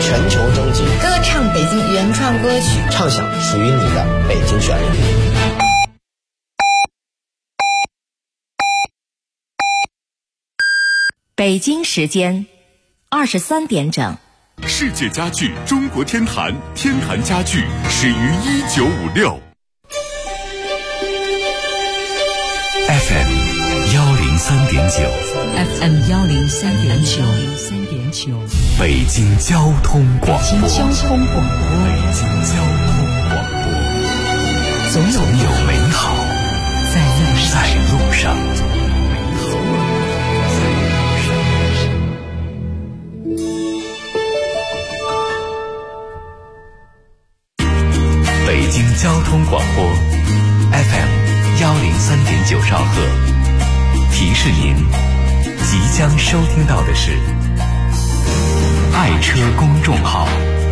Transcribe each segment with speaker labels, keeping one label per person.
Speaker 1: 全球征集，
Speaker 2: 歌唱北京原创歌曲，
Speaker 1: 唱响属于你的北京旋律。
Speaker 3: 北京时间23点整。
Speaker 4: 世界家具中国天坛，天坛家具始于1956。FM 103.9
Speaker 5: FM 103.9
Speaker 4: 北京交通广播。
Speaker 5: 北京交通广播，总有美好在路上。
Speaker 4: 北京交通广播 FM 103.9兆赫，提示您即将收听到的是爱车公众号。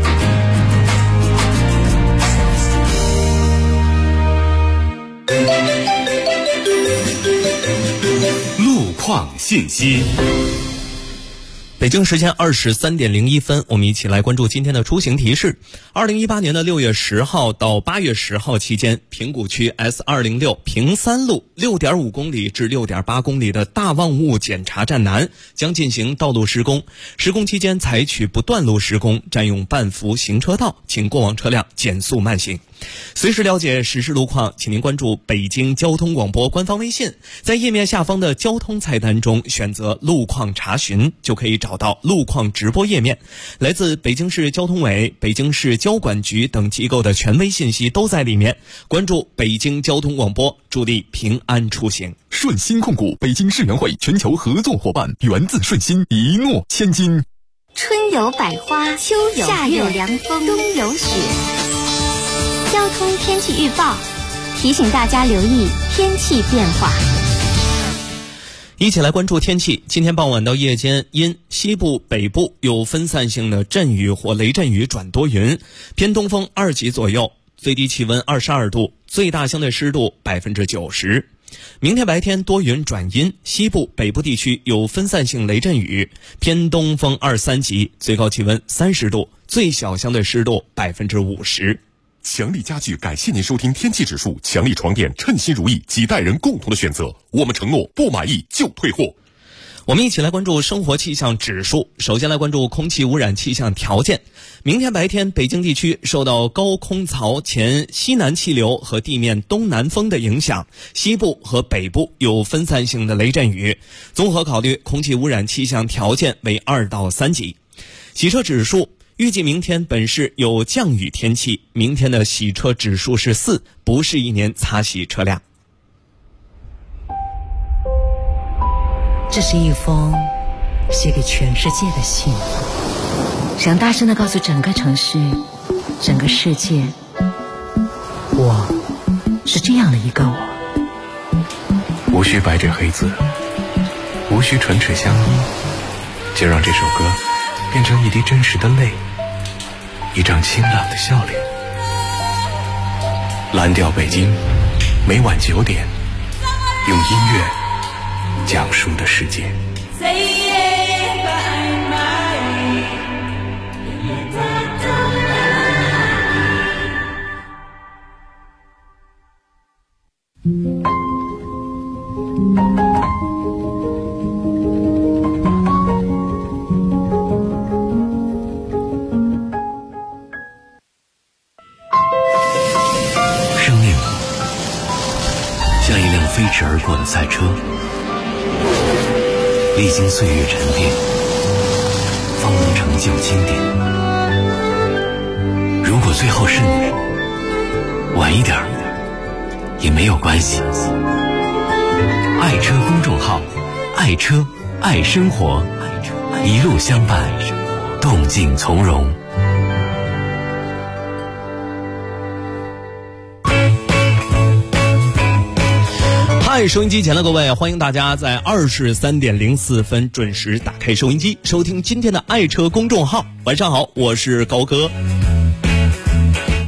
Speaker 4: 路况信息。
Speaker 6: 北京时间23点01分，我们一起来关注今天的出行提示。2018年的6月10号到8月10号期间，平谷区 S206 平三路 6.5 公里至 6.8 公里的大望雾检查站南将进行道路施工，施工期间采取不断路施工，占用半幅行车道，请过往车辆减速慢行。随时了解实时路况，请您关注北京交通广播官方微信，在页面下方的交通菜单中选择路况查询，就可以找到路况直播页面。来自北京市交通委、北京市交管局等机构的权威信息都在里面。关注北京交通广播，助力平安出行。
Speaker 4: 顺心控股北京世园会全球合作伙伴，源自顺心，一诺千金。
Speaker 7: 春有百花，秋有夏有凉风，冬有雪。交通天气预报提醒大家留意天气变化。
Speaker 6: 一起来关注天气。今天傍晚到夜间，因西部、北部有分散性的阵雨或雷阵雨转多云，偏东风2级左右，最低气温22度，最大相对湿度90%。明天白天多云转阴，西部、北部地区有分散性雷阵雨，偏东风2、3级，最高气温30度，最小相对湿度50%。
Speaker 4: 强力家具感谢您收听天气指数，强力床垫称心如意，几代人共同的选择，我们承诺不满意就退货。
Speaker 6: 我们一起来关注生活气象指数。首先来关注空气污染气象条件。明天白天，北京地区受到高空槽前西南气流和地面东南风的影响，西部和北部有分散性的雷阵雨。综合考虑，空气污染气象条件为2到3级。洗车指数，预计明天本市有降雨天气，明天的洗车指数是4，不是一年擦洗车辆。
Speaker 5: 这是一封写给全世界的信，想大声地告诉整个城市、整个世界，我是这样的一个我。
Speaker 8: 无需白纸黑字，无需唇齿相依，就让这首歌变成一滴真实的泪，一张清朗的笑脸。蓝调北京，每晚9点，用音乐讲述的世界。
Speaker 4: 生命像一辆飞驰而过的赛车，历经岁月沉淀，方能成就经典。如果最后是你，晚一点也没有关系。爱车公众号，爱车爱生活，一路相伴，动静从容。
Speaker 6: 嗨，收音机前的各位，欢迎大家在23点04分准时打开收音机，收听今天的爱车公众号。晚上好，我是高哥。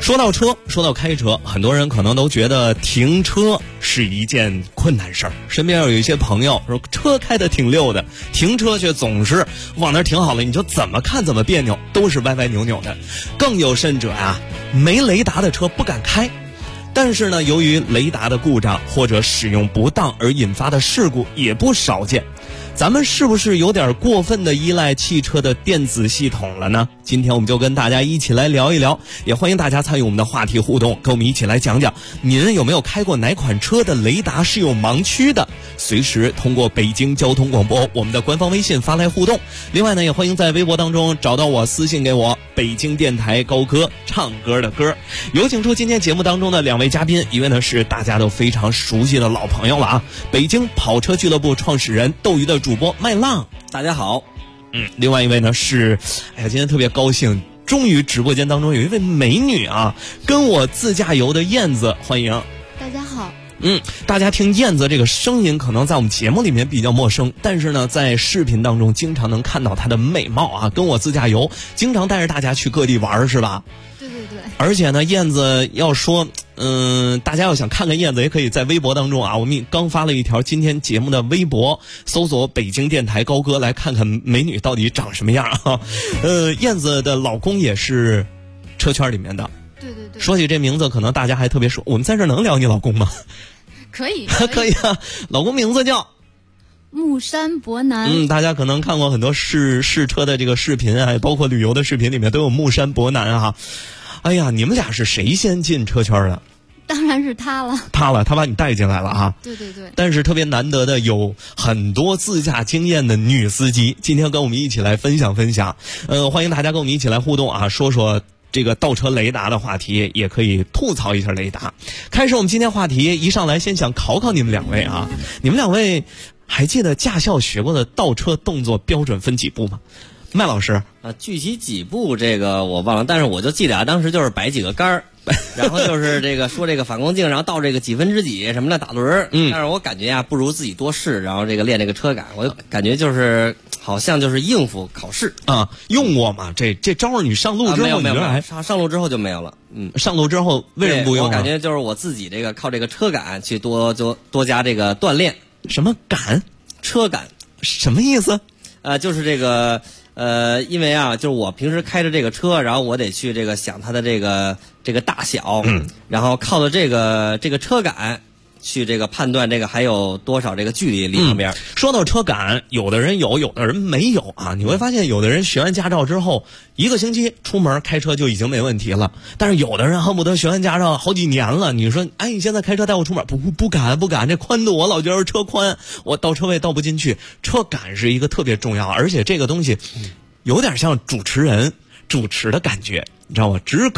Speaker 6: 说到车，说到开车，很多人可能都觉得停车是一件困难事儿。身边有一些朋友说车开得挺溜的，停车却总是往那儿停好了，你就怎么看怎么别扭，都是歪歪扭扭的。更有甚者啊，没雷达的车不敢开。但是呢，由于雷达的故障或者使用不当而引发的事故也不少见。咱们是不是有点过分的依赖汽车的电子系统了呢？今天我们就跟大家一起来聊一聊，也欢迎大家参与我们的话题互动，跟我们一起来讲讲您有没有开过哪款车的雷达是有盲区的，随时通过北京交通广播我们的官方微信发来互动。另外呢，也欢迎在微博当中找到我，私信给我，北京电台高歌，唱歌的歌。有请出今天节目当中的两位嘉宾，一位呢是大家都非常熟悉的老朋友了啊，北京跑车俱乐部创始人斗鱼的主播麦浪，
Speaker 1: 大家好。
Speaker 6: 另外一位呢是，今天特别高兴，终于直播间当中有一位美女啊，跟我自驾游的燕子，欢迎。
Speaker 9: 大家好。
Speaker 6: 大家听燕子这个声音可能在我们节目里面比较陌生，但是呢在视频当中经常能看到她的美貌啊，跟我自驾游经常带着大家去各地玩，是吧？
Speaker 9: 对对对。
Speaker 6: 而且呢，燕子要说大家要想看看燕子，也可以在微博当中啊，我们刚发了一条今天节目的微博，搜索北京电台高歌，来看看美女到底长什么样啊。燕子的老公也是车圈里面的。
Speaker 9: 对对对。
Speaker 6: 说起这名字，可能大家还特别熟，我们在这能聊你老公吗？
Speaker 9: 可以
Speaker 6: 可以啊，老公名字叫
Speaker 9: 木山博南。
Speaker 6: 大家可能看过很多试车的这个视频啊，包括旅游的视频里面都有木山博南啊。哎呀，你们俩是谁先进车圈的？
Speaker 9: 当然是他了。
Speaker 6: 他把你带进来了啊。
Speaker 9: 对对对。
Speaker 6: 但是特别难得的有很多自驾经验的女司机，今天跟我们一起来分享。欢迎大家跟我们一起来互动啊，说说这个倒车雷达的话题，也可以吐槽一下雷达。开始我们今天话题，一上来先想考考你们两位啊，你们两位还记得驾校学过的倒车动作标准分几步吗？麦老师
Speaker 1: 具体几步这个我忘了，但是我就记得啊，当时就是摆几个杆儿，然后就是这个说这个反光镜，然后到这个几分之几什么的打轮儿。但是我感觉啊，不如自己多试，然后这个练这个车感，我就感觉就是好像就是应付考试
Speaker 6: 啊。用过吗？这招你上路之后
Speaker 1: 没有上路之后就没有了。
Speaker 6: 上路之后为什么不用？
Speaker 1: 我感觉就是我自己这个靠这个车感去多加这个锻炼。
Speaker 6: 什么感？
Speaker 1: 车感
Speaker 6: 什么意思？
Speaker 1: 就是这个。因为啊，就是我平时开着这个车，然后我得去这个想它的这个大小，然后靠着这个车感去这个判断这个还有多少这个距离离旁边。
Speaker 6: 说到车感，有的人有，有的人没有啊。你会发现，有的人学完驾照之后1个星期出门开车就已经没问题了，但是有的人恨不得学完驾照好几年了。你说，你现在开车带我出门，不敢，这宽度我老觉得车宽，我倒车位倒不进去。车感是一个特别重要，而且这个东西有点像主持人主持的感觉，你知道吗？只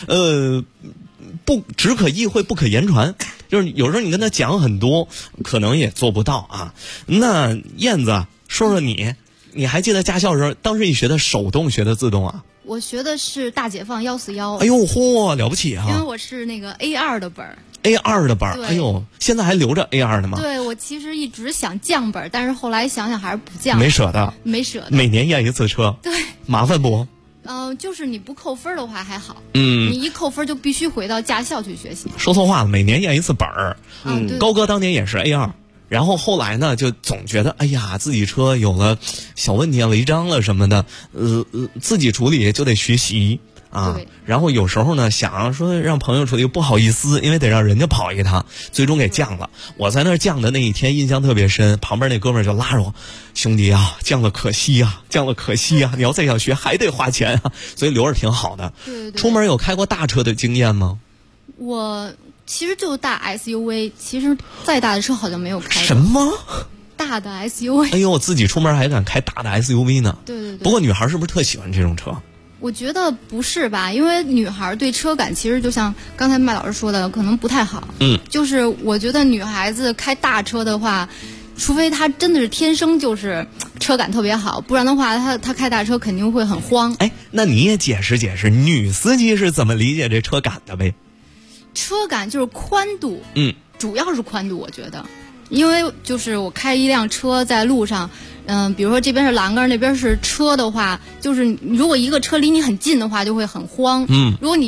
Speaker 6: 可意会不可言传，就是有时候你跟他讲很多，可能也做不到啊。那燕子，说说你还记得驾校的时候，当时你学的手动学的自动啊？
Speaker 9: 我学的是大解放141。
Speaker 6: 哎呦嚯，了不起啊！
Speaker 9: 因为我是那个 A2 的本儿。
Speaker 6: A2 的本儿，哎呦，现在还留着 A2 的吗？
Speaker 9: 对，我其实一直想降本，但是后来想想还是不降。
Speaker 6: 没舍得。每年验一次车。
Speaker 9: 对。
Speaker 6: 麻烦不？
Speaker 9: 就是你不扣分的话还好。你一扣分就必须回到驾校去学习。
Speaker 6: 说错话了，每年验一次本儿。
Speaker 9: 对。
Speaker 6: 高哥当年也是 A2。然后后来呢，就总觉得自己车有了小问题啊、违章了什么的，自己处理就得学习啊。然后有时候呢，想说让朋友处理，不好意思，因为得让人家跑一趟，最终给降了。我在那儿降的那一天印象特别深，旁边那哥们儿就拉着我，兄弟啊，降了可惜啊，你要再想学还得花钱啊，所以留着挺好的。
Speaker 9: 对。
Speaker 6: 出门有开过大车的经验吗？
Speaker 9: 我其实就大 SUV， 其实再大的车好像没有开过。
Speaker 6: 什么？
Speaker 9: 大的 SUV？
Speaker 6: 哎呦，我自己出门还敢开大的 SUV 呢。
Speaker 9: 对。
Speaker 6: 不过女孩是不是特喜欢这种车？
Speaker 9: 我觉得不是吧，因为女孩对车感其实就像刚才麦老师说的，可能不太好。就是我觉得女孩子开大车的话，除非她真的是天生就是车感特别好，不然的话她开大车肯定会很慌。
Speaker 6: 那你也解释解释，女司机是怎么理解这车感的呗？
Speaker 9: 车感就是宽度，主要是宽度，我觉得，因为就是我开一辆车在路上，比如说这边是栏杆，那边是车的话，就是如果一个车离你很近的话，就会很慌。如果你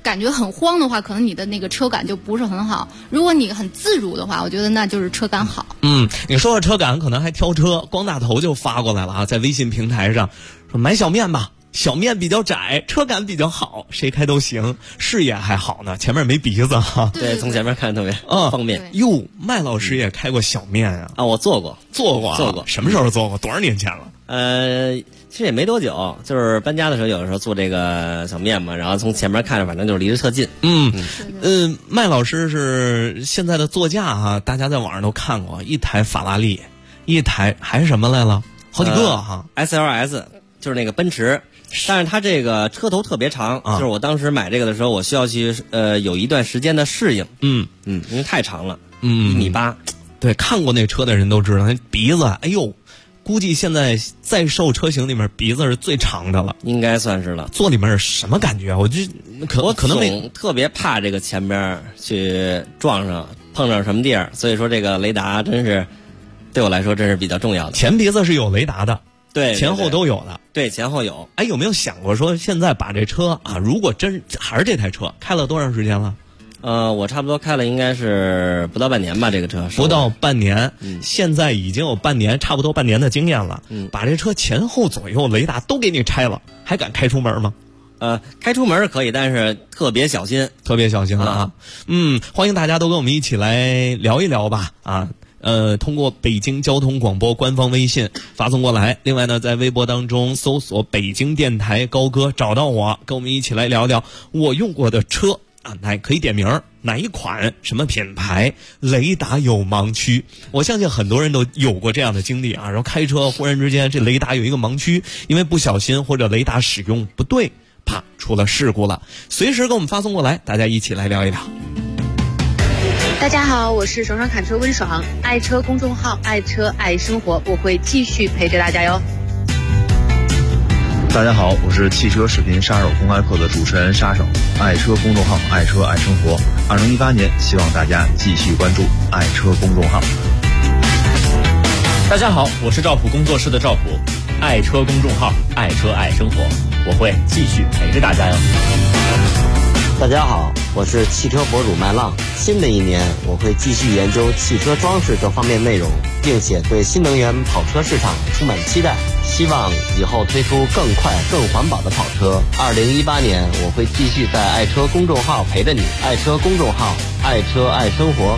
Speaker 9: 感觉很慌的话，可能你的那个车感就不是很好。如果你很自如的话，我觉得那就是车感好。
Speaker 6: 你说车感，可能还挑车，光大头就发过来了啊，在微信平台上说买小面吧。小面比较窄，车感比较好，谁开都行，视野还好呢，前面没鼻子哈。
Speaker 1: 对，从前面看特别方便。
Speaker 6: 哟，麦老师也开过小面啊？
Speaker 1: 我做过，
Speaker 6: 什么时候做过？多少年前了？
Speaker 1: 其实也没多久，就是搬家的时候，有的时候做这个小面嘛，然后从前面看着，反正就是离着特近。
Speaker 6: 麦老师是现在的座驾啊，大家在网上都看过，一台法拉利，一台还是什么来了？好几个哈
Speaker 1: ，SLS 就是那个奔驰。但是它这个车头特别长，就是我当时买这个的时候，我需要去有一段时间的适应。因为太长了，1.8米。
Speaker 6: 对，看过那车的人都知道，那鼻子，哎呦，估计现在在售车型里面鼻子是最长的了，
Speaker 1: 应该算是了。
Speaker 6: 坐里面是什么感觉？我可能
Speaker 1: 特别怕这个前边去撞上碰上什么地儿，所以说这个雷达真是对我来说真是比较重要的。
Speaker 6: 前鼻子是有雷达的。
Speaker 1: 对，
Speaker 6: 前后都有的。
Speaker 1: 对，前后有。
Speaker 6: 哎，有没有想过说现在把这车啊，如果真还是这台车开了多长时间了？
Speaker 1: 我差不多开了应该是不到半年吧，这个车。
Speaker 6: 不到半年，现在已经有差不多半年的经验了。把这车前后左右雷达都给你拆了，还敢开出门吗？
Speaker 1: 开出门是可以，但是特别小心，
Speaker 6: 啊。欢迎大家都跟我们一起来聊一聊吧啊。通过北京交通广播官方微信发送过来。另外呢，在微博当中搜索北京电台高歌，找到我，跟我们一起来聊聊我用过的车啊，可以点名哪一款、什么品牌，雷达有盲区。我相信很多人都有过这样的经历啊，然后开车忽然之间这雷达有一个盲区，因为不小心或者雷达使用不对，啪，出了事故了。随时给我们发送过来，大家一起来聊一聊。
Speaker 10: 大家好，我是爽爽侃车温爽，爱车公众号爱车爱生活，我会继续陪着大家哟。
Speaker 11: 大家好，我是汽车视频杀手公开课的主持人杀手，爱车公众号爱车爱生活。2018年，希望大家继续关注爱车公众号。
Speaker 12: 大家好，我是赵普工作室的赵普，爱车公众号爱车爱生活，我会继续陪着大家哟。
Speaker 13: 大家好，我是汽车博主麦浪。新的一年，我会继续研究汽车装饰这方面内容，并且对新能源跑车市场充满期待，希望以后推出更快、更环保的跑车。2018年，我会继续在爱车公众号陪着你，爱车公众号，爱车爱生活。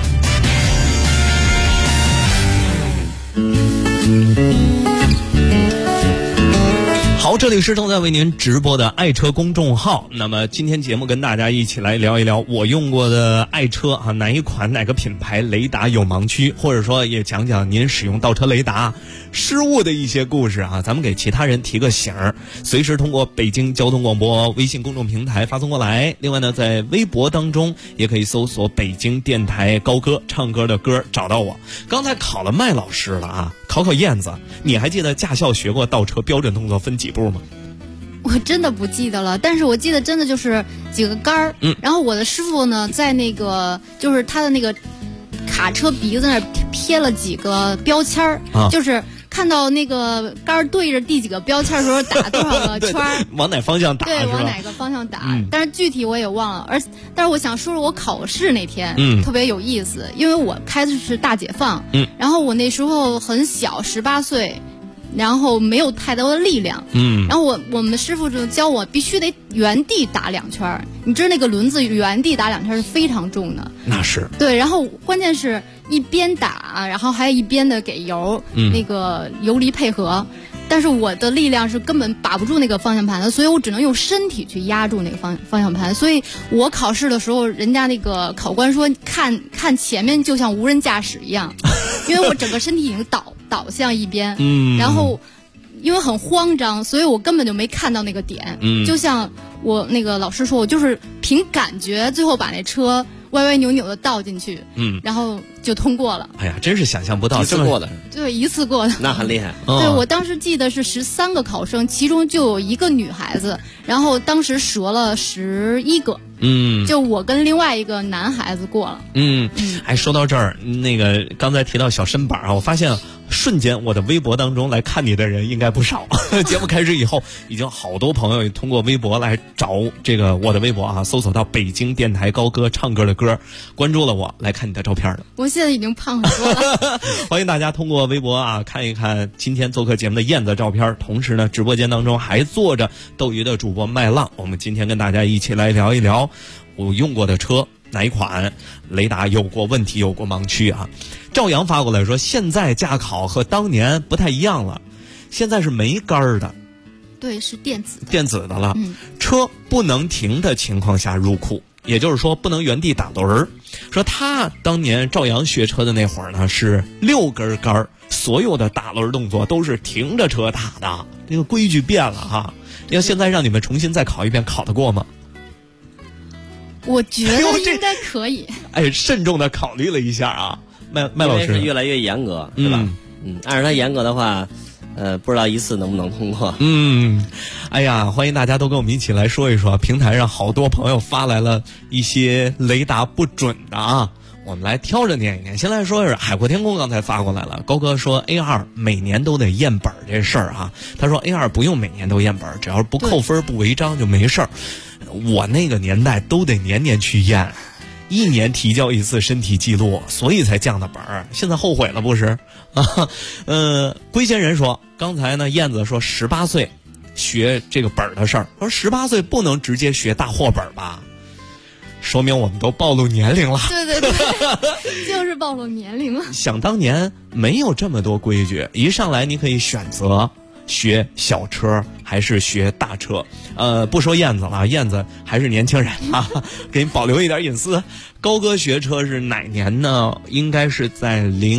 Speaker 6: 好，这里是正在为您直播的爱车公众号。那么今天节目跟大家一起来聊一聊我用过的爱车啊，哪一款哪个品牌雷达有盲区，或者说也讲讲您使用倒车雷达失误的一些故事啊，咱们给其他人提个醒儿。随时通过北京交通广播微信公众平台发送过来。另外呢，在微博当中也可以搜索北京电台高歌，唱歌的歌，找到我。刚才考了麦老师了啊，考燕子，你还记得驾校学过倒车标准动作分几步吗？
Speaker 9: 我真的不记得了，但是我记得真的就是几个杆儿。然后我的师傅呢，在那个就是他的那个卡车鼻子那儿贴了几个标签儿，就是看到那个杆儿对着第几个标签的时候打多少个圈儿
Speaker 6: 往哪方向打？
Speaker 9: 对，往哪个方向打？但是具体我也忘了。但是我想说说我考试那天，特别有意思，因为我开的是大解放，然后我那时候很小，18岁。然后没有太多的力量，然后我们师傅就教我必须得原地打2圈，你知道那个轮子原地打2圈是非常重的，
Speaker 6: 那是
Speaker 9: 对，然后关键是一边打，然后还一边的给油，那个油离配合，但是我的力量是根本把不住那个方向盘的，所以我只能用身体去压住那个方向盘，所以我考试的时候，人家那个考官说看前面就像无人驾驶一样，因为我整个身体已经倒向一边，然后因为很慌张，所以我根本就没看到那个点，就像我那个老师说，我就是凭感觉，最后把那车歪歪扭扭的倒进去，然后就通过了。
Speaker 6: 哎呀，真是想象不到，
Speaker 1: 一次过的，
Speaker 9: 对，一次过的，
Speaker 1: 那很厉害。
Speaker 9: 对，我当时记得是13个考生，其中就有1个女孩子，然后当时折了11个。就我跟另外一个男孩子过了。
Speaker 6: 哎，说到这儿，那个刚才提到小身板啊，我发现瞬间我的微博当中来看你的人应该不少。节目开始以后，已经好多朋友通过微博来找这个我的微博啊，搜索到北京电台高歌唱歌的歌，关注了我，来看你的照片了。
Speaker 9: 我现在已经胖很多了。
Speaker 6: 欢迎大家通过微博啊看一看今天做客节目的燕子照片，同时呢直播间当中还坐着斗鱼的主播麦浪，我们今天跟大家一起来聊一聊我用过的车哪一款雷达有过问题有过盲区啊。赵阳发过来说，现在驾考和当年不太一样了，现在是没杆的，
Speaker 9: 对，是电子
Speaker 6: 的了。车不能停的情况下入库，也就是说不能原地打轮儿。说他当年赵阳学车的那会儿呢是6根杆，所有的打轮动作都是停着车打的，这个规矩变了哈。要现在让你们重新再考一遍，考得过吗？
Speaker 9: 我觉得应该可以。
Speaker 6: 哎，慎重的考虑了一下啊，麦老师
Speaker 1: 是越来越严格，是吧？按照他严格的话，不知道一次能不能通过。
Speaker 6: 哎呀，欢迎大家都跟我们一起来说一说，平台上好多朋友发来了一些雷达不准的啊，我们来挑着念一念。先来说是海阔天空刚才发过来了，高哥说 A2 每年都得验本这事儿啊，他说 A2 不用每年都验本，只要不扣分不违章就没事儿。我那个年代都得年年去验，1年提交一次身体记录，所以才降的本儿。现在后悔了不是？龟仙人说，刚才呢燕子说18岁学这个本儿的事儿，说18岁不能直接学大货本吧？说明我们都暴露年龄了。
Speaker 9: 对，就是暴露年龄了。
Speaker 6: 想当年没有这么多规矩，一上来你可以选择学小车还是学大车。不说燕子了，燕子还是年轻人啊，给你保留一点隐私。高哥学车是哪年呢？应该是在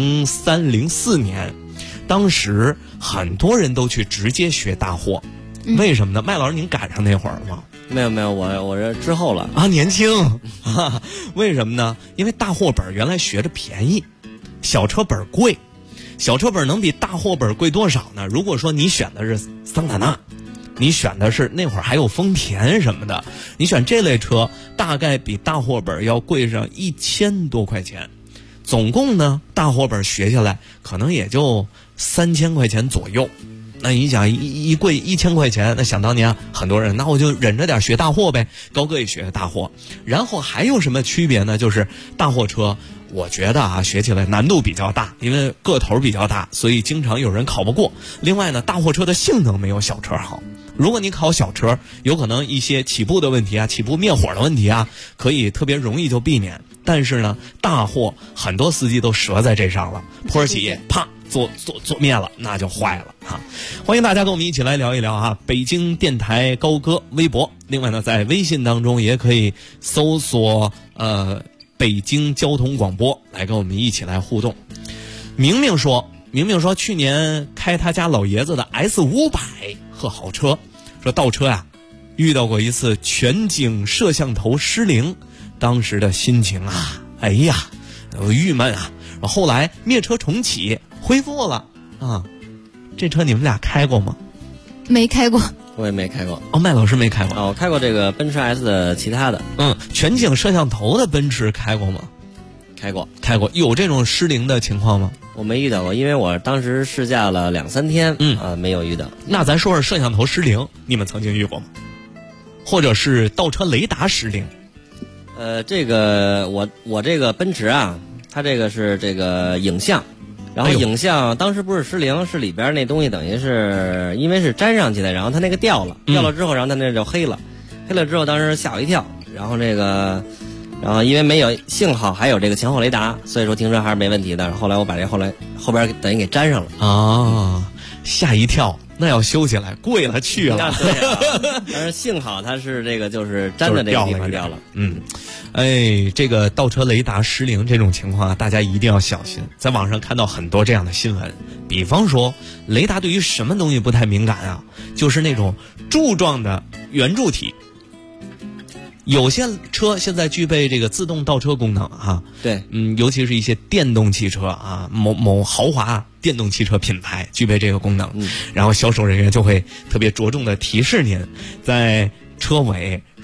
Speaker 6: 03、04年，当时很多人都去直接学大货。为什么呢？麦老师您赶上那会儿了吗？
Speaker 1: 没有，我这之后了
Speaker 6: 啊，年轻啊。为什么呢？因为大货本原来学着便宜，小车本贵。小车本能比大货本贵多少呢？如果说你选的是桑塔纳，你选的是那会儿还有丰田什么的，你选这类车大概比大货本要贵上1000多块钱。总共呢大货本学下来可能也就3000块钱左右。那你想一贵1000块钱，那想当年很多人那我就忍着点学大货呗。高哥也学大货。然后还有什么区别呢？就是大货车我觉得啊学起来难度比较大，因为个头比较大，所以经常有人考不过。另外呢，大货车的性能没有小车好。如果你考小车，有可能一些起步的问题啊，起步灭火的问题啊，可以特别容易就避免。但是呢，大货很多司机都折在这上了，坡起啪做灭了，那就坏了啊！欢迎大家跟我们一起来聊一聊啊，北京电台高歌微博。另外呢，在微信当中也可以搜索北京交通广播来跟我们一起来互动。明明说去年开他家老爷子的 S500和好车，说倒车呀遇到过一次全景摄像头失灵，当时的心情啊，哎呀郁闷啊。后来灭车重启恢复了啊。这车你们俩开过吗？
Speaker 9: 没开过。
Speaker 1: 我也没开过。
Speaker 6: 哦，麦老师没开过。
Speaker 1: 我开过这个奔驰 S 的其他的。
Speaker 6: 全景摄像头的奔驰开过吗？开过。有这种失灵的情况吗？
Speaker 1: 我没遇到过，因为我当时试驾了2-3天，没有遇到。
Speaker 6: 那咱说说摄像头失灵，你们曾经遇过吗？或者是倒车雷达失灵？
Speaker 1: 这个我这个奔驰啊，它这个是这个影像。然后影像当时不是失灵，是里边那东西等于是因为是粘上去的，然后它那个掉了之后，然后它那就黑了之后，当时吓我一跳。然后因为没有，幸好还有这个前后雷达，所以说停车还是没问题的。后来我把这后边等于给粘上了
Speaker 6: 啊，吓一跳，那要修起来贵了去了。
Speaker 1: 但是幸好它是这个就是粘的这个地方掉了。
Speaker 6: 这个倒车雷达失灵这种情况啊，大家一定要小心。在网上看到很多这样的新闻，比方说雷达对于什么东西不太敏感啊？就是那种柱状的圆柱体。有些车现在具备这个自动倒车功能啊，
Speaker 1: 对，
Speaker 6: 尤其是一些电动汽车啊，某豪华电动汽车品牌具备这个功能，然后销售人员就会特别着重的提示您，在车尾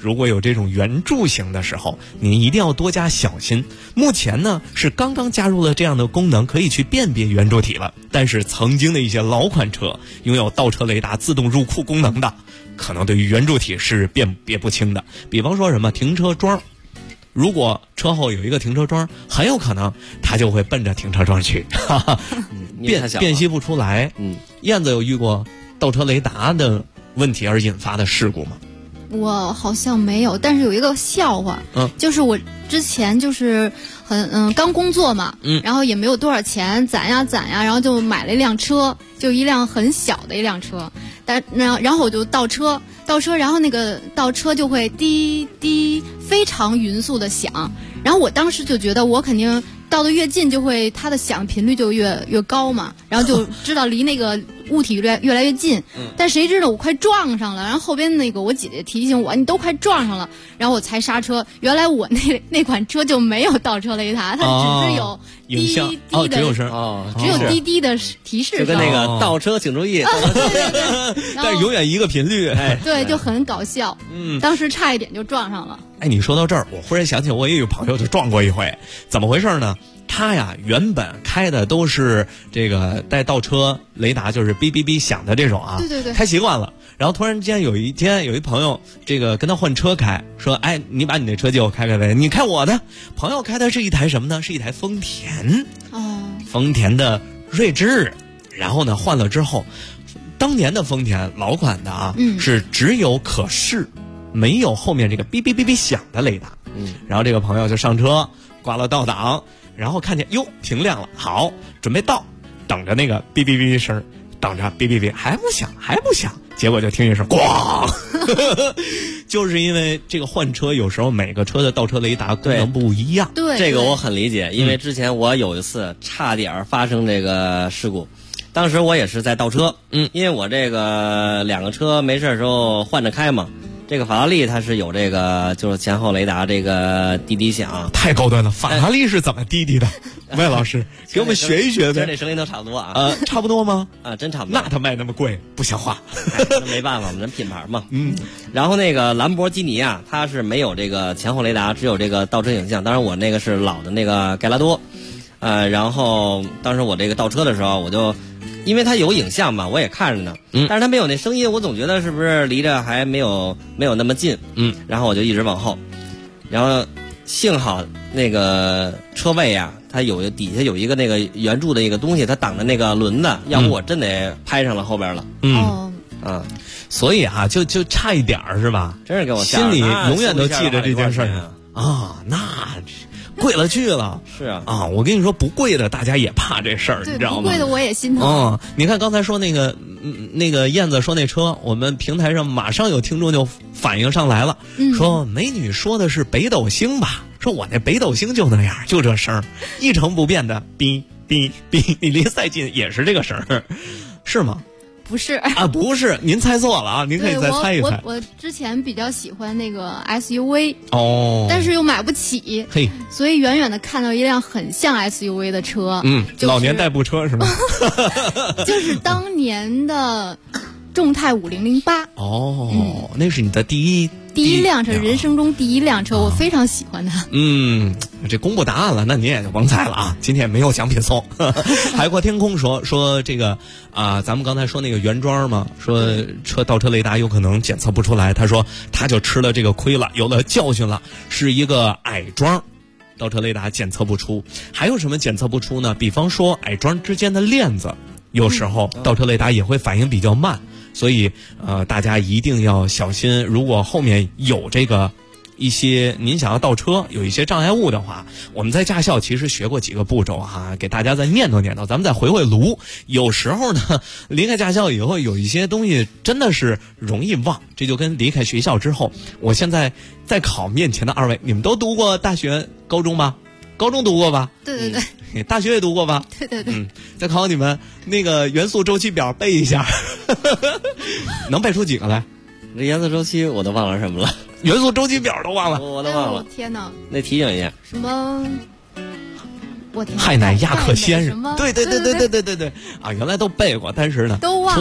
Speaker 6: 如果有这种圆柱形的时候，您一定要多加小心。目前呢是刚刚加入了这样的功能，可以去辨别圆柱体了。但是曾经的一些老款车拥有倒车雷达自动入库功能的，可能对于圆柱体是辨别不清的。比方说什么停车桩，如果车后有一个停车桩，很有可能它就会奔着停车桩去，辨析不出来。燕子有遇过倒车雷达的问题而引发的事故吗？
Speaker 9: 我好像没有，但是有一个笑话，就是我之前就是刚工作嘛，然后也没有多少钱，攒呀，然后就买了一辆车，就一辆很小的一辆车，然后我就倒车，然后那个倒车就会滴滴非常匀速的响，然后我当时就觉得我肯定倒得越近就会它的响频率就越高嘛，然后就知道离那个物体越来越近，但谁知道我快撞上了，然后后边那个我姐姐提醒我你都快撞上了，然后我才刹车，原来我那款车就没有倒车雷达，它只是有滴滴的，只有滴滴的提示，
Speaker 1: 就跟那个倒车请注意，
Speaker 6: 但是永远一个频率，
Speaker 9: 对，就很搞笑，当时差一点就撞上了。
Speaker 6: 你说到这儿，我忽然想起我也有朋友就撞过一回，怎么回事呢？他呀原本开的都是这个带倒车雷达，就是哔哔哔响的这种啊，
Speaker 9: 对，
Speaker 6: 开习惯了。然后突然间有一天有一朋友这个跟他换车开，说你把你那车借我开开呗，你开我的。朋友开的是一台什么呢？是一台丰田，丰田的锐志。然后呢换了之后，当年的丰田老款的啊，是只有可视，没有后面这个哔哔哔哔响的雷达。然后这个朋友就上车挂了倒档，然后看见哟停亮了，好准备倒，等着那个哔哔哔声，等着哔哔哔还不响，结果就听一声咣就是因为这个换车有时候每个车的倒车雷达功能不一样。
Speaker 9: 对，
Speaker 1: 这个我很理解，因为之前我有一次差点发生这个事故，当时我也是在倒车，因为我这个两个车没事的时候换着开嘛。这个法拉利它是有这个就是前后雷达这个滴滴响，
Speaker 6: 太高端了。法拉利是怎么滴滴的？魏老师给我们学一学呗。
Speaker 1: 这声音都差不多啊。
Speaker 6: 差不多吗？
Speaker 1: 真差不多。
Speaker 6: 那它卖那么贵，不像话。
Speaker 1: 没办法，我们品牌嘛。然后那个兰博基尼啊，它是没有这个前后雷达，只有这个倒车影像。当然我那个是老的那个盖拉多，然后当时我这个倒车的时候，我就。因为它有影像嘛，我也看着呢，但是它没有那声音，我总觉得是不是离着还没有那么近，然后我就一直往后，然后幸好那个车位啊，它底下有一个那个圆柱的一个东西，它挡着那个轮子，要不我真得拍上了后边了。
Speaker 6: 所以啊，就差一点是吧？
Speaker 1: 真是给我
Speaker 6: 心里永远都记着这件事啊，那。贵了去了，
Speaker 1: 是啊，
Speaker 6: 我跟你说，不贵的大家也怕这事儿，你知道吗？
Speaker 9: 不贵的我也心疼。
Speaker 6: 你看刚才说那个燕子说那车，我们平台上马上有听众就反应上来了，说美女说的是北斗星吧？说我那北斗星就那样，就这声，一成不变的哔哔哔，你离再近也是这个声，是吗？
Speaker 9: 不是
Speaker 6: 啊，不是，您猜错了啊！您可以再猜一猜。
Speaker 9: 我之前比较喜欢那个 SUV
Speaker 6: 但
Speaker 9: 是又买不起，所以远远的看到一辆很像 SUV 的车，
Speaker 6: 老年代步车是吗？
Speaker 9: 就是当年的众泰5008。
Speaker 6: 那是你的第一
Speaker 9: 辆车，人生中第一辆车，我非常喜欢它。
Speaker 6: 这公布答案了，那你也就甭猜了啊！今天没有奖品送。海阔天空说这个咱们刚才说那个原装嘛，说车倒车雷达有可能检测不出来，他说他就吃了这个亏了，有了教训了，是一个矮装。倒车雷达检测不出，还有什么检测不出呢？比方说矮装之间的链子，有时候倒车雷达也会反应比较慢。所以大家一定要小心，如果后面有这个一些您想要倒车有一些障碍物的话，我们在驾校其实学过几个步骤给大家再念叨念叨，咱们再回炉。有时候呢离开驾校以后有一些东西真的是容易忘，这就跟离开学校之后，我现在在考面前的二位，你们都读过大学高中吗？高中读过吧？
Speaker 9: 对，
Speaker 6: 大学也读过吧？
Speaker 9: 对，
Speaker 6: 再考你们那个元素周期表背一下能背出几个来？
Speaker 1: 这元素周期我都忘了什么了，
Speaker 6: 元素周期表都忘了，
Speaker 1: 我都忘了。
Speaker 9: 天哪！
Speaker 1: 那提醒一下，
Speaker 9: 什么？我天！
Speaker 6: 氦氖氩氪氙，
Speaker 9: 什么？
Speaker 6: 对，原来都背过，但是呢，
Speaker 9: 都忘了。
Speaker 6: 出来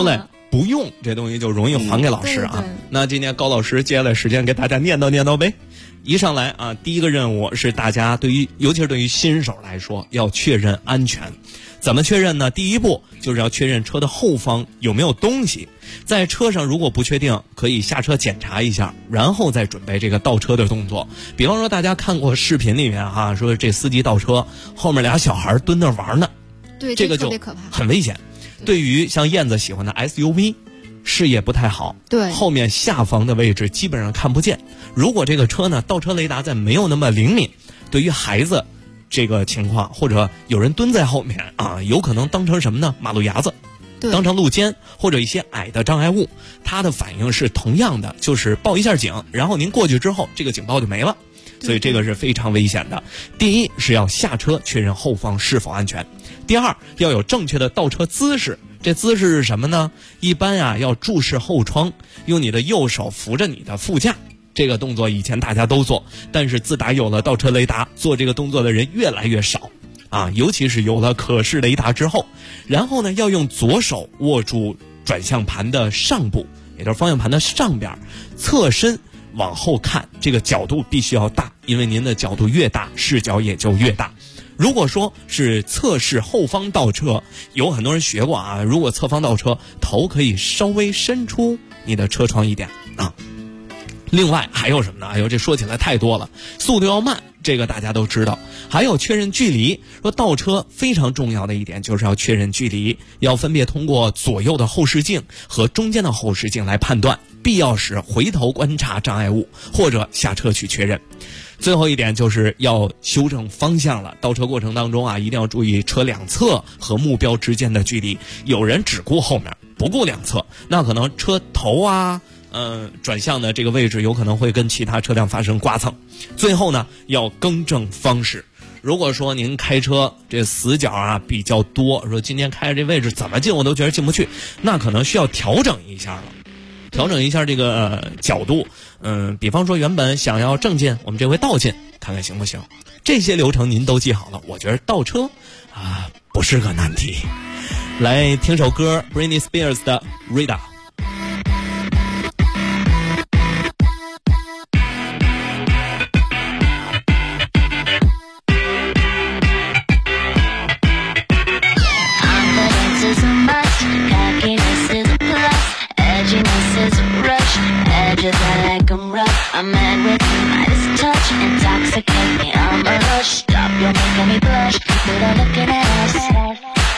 Speaker 6: 不用，这东西就容易还给老师啊。那今天高老师接下来时间给大家念叨呗。一上来啊，第一个任务是大家尤其是对于新手来说，要确认安全。怎么确认呢？第一步就是要确认车的后方有没有东西。在车上如果不确定，可以下车检查一下，然后再准备这个倒车的动作。比方说大家看过视频里面说这司机倒车，后面俩小孩蹲那玩呢，
Speaker 9: 对，
Speaker 6: 这个就很危险。对于像燕子喜欢的 SUV， 视野不太好，
Speaker 9: 对，
Speaker 6: 后面下方的位置基本上看不见。如果这个车呢倒车雷达再没有那么灵敏，对于孩子这个情况，或者有人蹲在后面有可能当成什么呢？马路牙子，当成路肩或者一些矮的障碍物，它的反应是同样的，就是报一下警，然后您过去之后这个警报就没了，所以这个是非常危险的。第一是要下车确认后方是否安全，第二要有正确的倒车姿势。这姿势是什么呢？一般要注视后窗，用你的右手扶着你的副驾。这个动作以前大家都做，但是自打有了倒车雷达，做这个动作的人越来越少尤其是有了可视雷达之后。然后呢，要用左手握住转向盘的上部，也就是方向盘的上边，侧身往后看，这个角度必须要大，因为您的角度越大，视角也就越大。如果说是侧视后方倒车，有很多人学过如果侧方倒车，头可以稍微伸出你的车窗一点另外还有什么呢？这说起来太多了，速度要慢，这个大家都知道。还有确认距离，说倒车非常重要的一点就是要确认距离，要分别通过左右的后视镜和中间的后视镜来判断，必要时回头观察障碍物，或者下车去确认。最后一点就是要修正方向了，倒车过程当中一定要注意车两侧和目标之间的距离。有人只顾后面不顾两侧，那可能车头转向的这个位置有可能会跟其他车辆发生刮蹭。最后呢，要更正方式。如果说您开车这死角比较多，说今天开的这位置怎么进我都觉得进不去，那可能需要调整一下了。调整一下这个角度，比方说原本想要正进，我们这回倒进，看看行不行。这些流程您都记好了，我觉得倒车不是个难题。来听首歌 Britney Spears 的 Rita。
Speaker 14: I'm mad with you, Midas touch, intoxicate me, I'm a rush. Stop, you're making me blush, people are looking at us.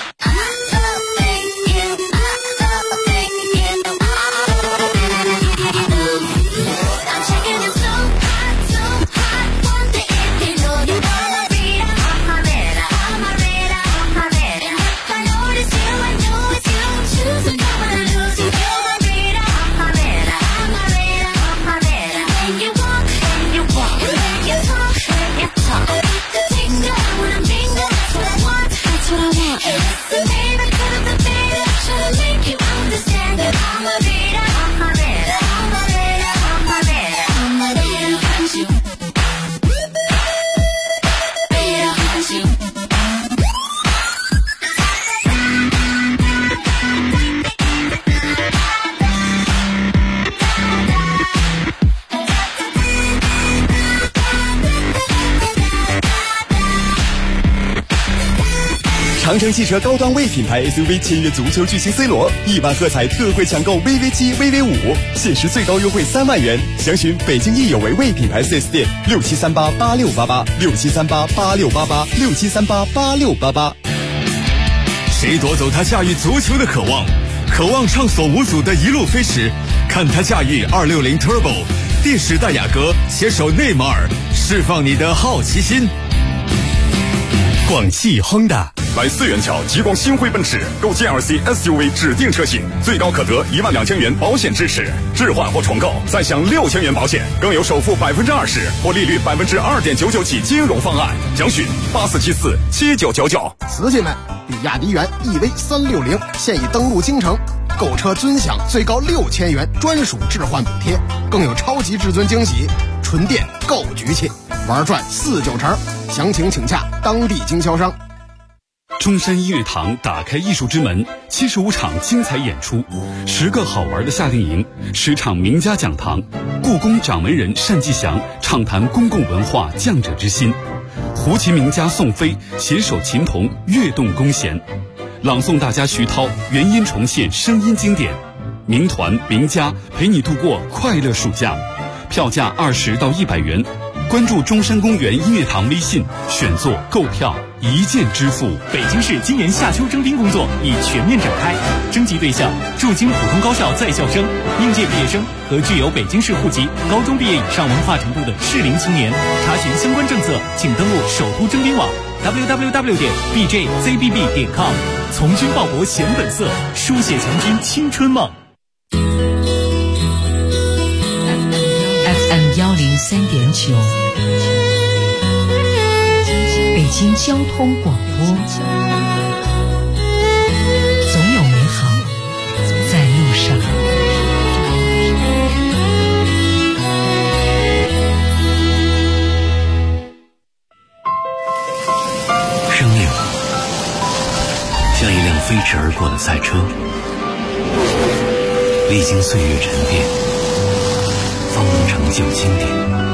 Speaker 15: 长城汽车高端 V 品牌 SUV 签约足球巨星 C 罗，1万喝彩特惠抢购 VV7、VV5，限时最高优惠3万元。详询北京益有为 V 品牌 4S 店673886886738868867388688。
Speaker 16: 谁夺走他驾驭足球的渴望？渴望畅所无阻的一路飞驰，看他驾驭260 Turbo， 第10代雅阁携手内马尔，释放你的好奇心。广汽亨达。
Speaker 17: 来4元桥极光星辉奔驰购 GLC SUV 指定车型，最高可得12000元保险支持，置换或重购再享6000元保险，更有首付20%或利率2.99%起金融方案。详询84747999。
Speaker 18: 瓷器们，比亚迪元 EV360现已登陆京城，购车尊享最高6000元专属置换补贴，更有超级至尊惊喜，纯电购局气，玩转49成。详情请洽当地经销商。
Speaker 17: 中山音乐堂打开艺术之门，75场精彩演出，10个好玩的夏令营，10场名家讲堂，故宫掌门人单霁翔畅谈公共文化匠者之心，胡琴名家宋飞携手琴童跃动弓弦，朗诵大家徐涛原音重现声音经典，名团名家陪你度过快乐暑假，票价20到100元。关注中山公园音乐堂微信，选座购票一键支付。
Speaker 12: 北京市今年夏秋征兵工作已全面展开，征集对象驻京普通高校在校生、应届毕业生和具有北京市户籍、高中毕业以上文化程度的适龄青年。查询相关政策，请登录首都征兵网 www.bjzbb.com。从军报国显本色，书写强军青春梦。
Speaker 5: FM 103.9，北京交通广播，总有美好在路上。
Speaker 4: 生命像一辆飞驰而过的赛车，历经岁月沉淀，方能成就经典。